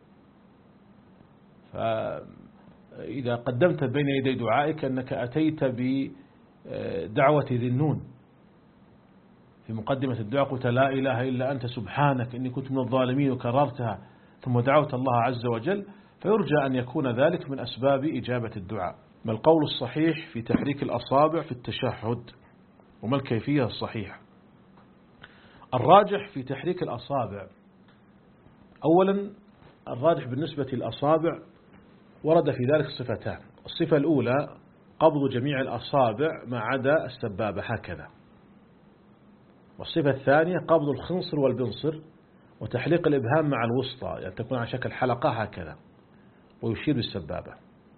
فإذا قدمت بين يدي دعائك أنك أتيت بدعوة ذي النون في مقدمة الدعاء، قلت لا إله إلا أنت سبحانك إني كنت من الظالمين وكررتها ثم دعوت الله عز وجل، فيرجى أن يكون ذلك من أسباب إجابة الدعاء. ما القول الصحيح في تحريك الأصابع في التشهد، وما الكيفية الصحيحة؟ الراجح في تحريك الأصابع، أولا الراجح بالنسبة للأصابع ورد في ذلك صفتان. الصفة الأولى قبض جميع الأصابع ما عدا السبابة هكذا، والصفة الثانية قبض الخنصر والبنصر وتحليق الإبهام مع الوسطى، يعني تكون على شكل حلقة هكذا ويشير بالسبابة.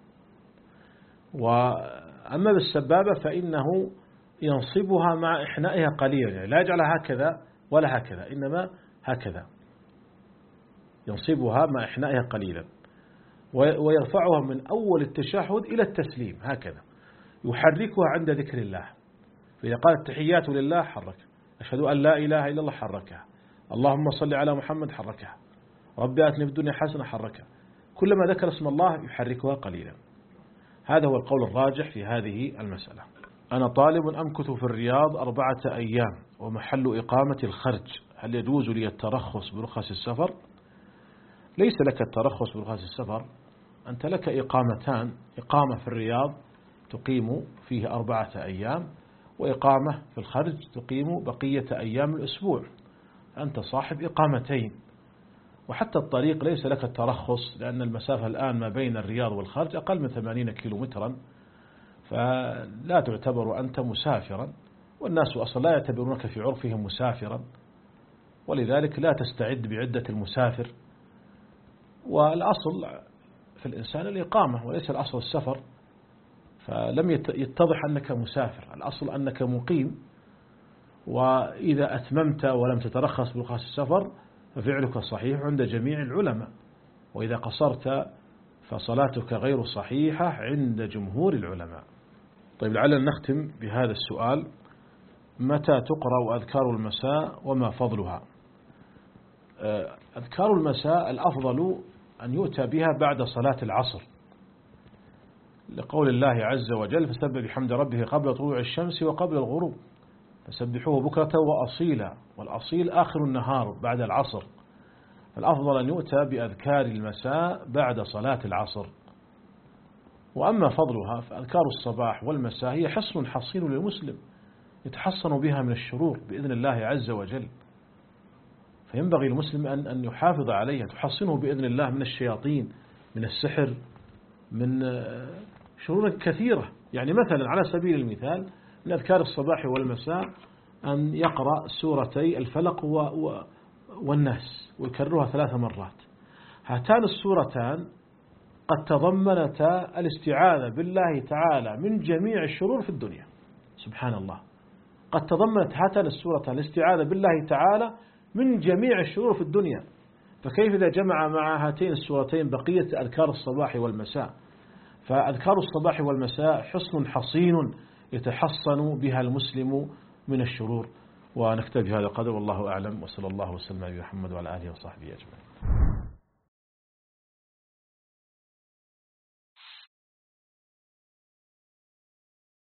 وأما بالسبابة فإنه ينصبها مع إحنائها قليلا، يعني لا يجعلها هكذا ولا هكذا، إنما هكذا ينصبها مع إحنائها قليلا، ويرفعها من أول التشهد إلى التسليم هكذا، يحركها عند ذكر الله. فإذا قال التحيات لله حرك، أشهد أن لا إله إلا الله حركها، اللهم صل على محمد حركها، ربي آتني في الدنيا حسنة حركها، كلما ذكر اسم الله يحركها قليلا. هذا هو القول الراجح في هذه المسألة. أنا طالب أمكث في الرياض أربعة أيام ومحل إقامة الخرج، هل يجوز لي الترخص برخص السفر؟ ليس لك الترخص برخص السفر، أنت لك إقامتان، إقامة في الرياض تقيم فيه أربعة أيام، وإقامة في الخرج تقيم بقية أيام الأسبوع، أنت صاحب إقامتين. وحتى الطريق ليس لك الترخص، لأن المسافة الآن ما بين الرياض والخرج أقل من ثمانين كيلومترا، فلا تعتبر أنت مسافرا، والناس أصلا لا يعتبرونك في عرفهم مسافرا، ولذلك لا تستعد بعدة المسافر. والأصل في الإنسان الإقامة وليس الأصل السفر، فلم يتضح أنك مسافر، الأصل أنك مقيم. وإذا أتممت ولم تترخص برخص السفر ففعلك صحيح عند جميع العلماء، وإذا قصرت فصلاتك غير صحيحة عند جمهور العلماء. طيب لعلنا نختم بهذا السؤال: متى تقرأ أذكار المساء وما فضلها؟ أذكار المساء الأفضل أن يؤتى بها بعد صلاة العصر، لقول الله عز وجل: فسبح بحمد ربه قبل طلوع الشمس وقبل الغروب فسبحوه بكرة وأصيلا، والأصيل آخر النهار بعد العصر. الأفضل أن يؤتى بأذكار المساء بعد صلاة العصر. وأما فضلها فأذكار الصباح والمساء هي حصن حصين للمسلم يتحصن بها من الشرور بإذن الله عز وجل، فينبغي المسلم أن أن يحافظ عليها، تحصنه بإذن الله من الشياطين، من السحر، من شرور كثيرة. يعني مثلا على سبيل المثال من أذكار الصباح والمساء أن يقرأ سورتي الفلق والناس، ويكررها ثلاث مرات. هاتان السورتان قد تضمنتا الاستعاذة بالله تعالى من جميع الشرور في الدنيا. سبحان الله، قد تضمنت هاتان السورتان الاستعاذة بالله تعالى من جميع الشرور في الدنيا، فكيف إذا جمع مع هاتين السورتين بقية أذكار الصباح والمساء؟ فأذكار الصباح والمساء حصن حصين يتحصن بها المسلم من الشرور. ونكتفي هذا القدر، والله أعلم، وصلى الله وسلم على محمد وعلى آله وصحبه أجمعين.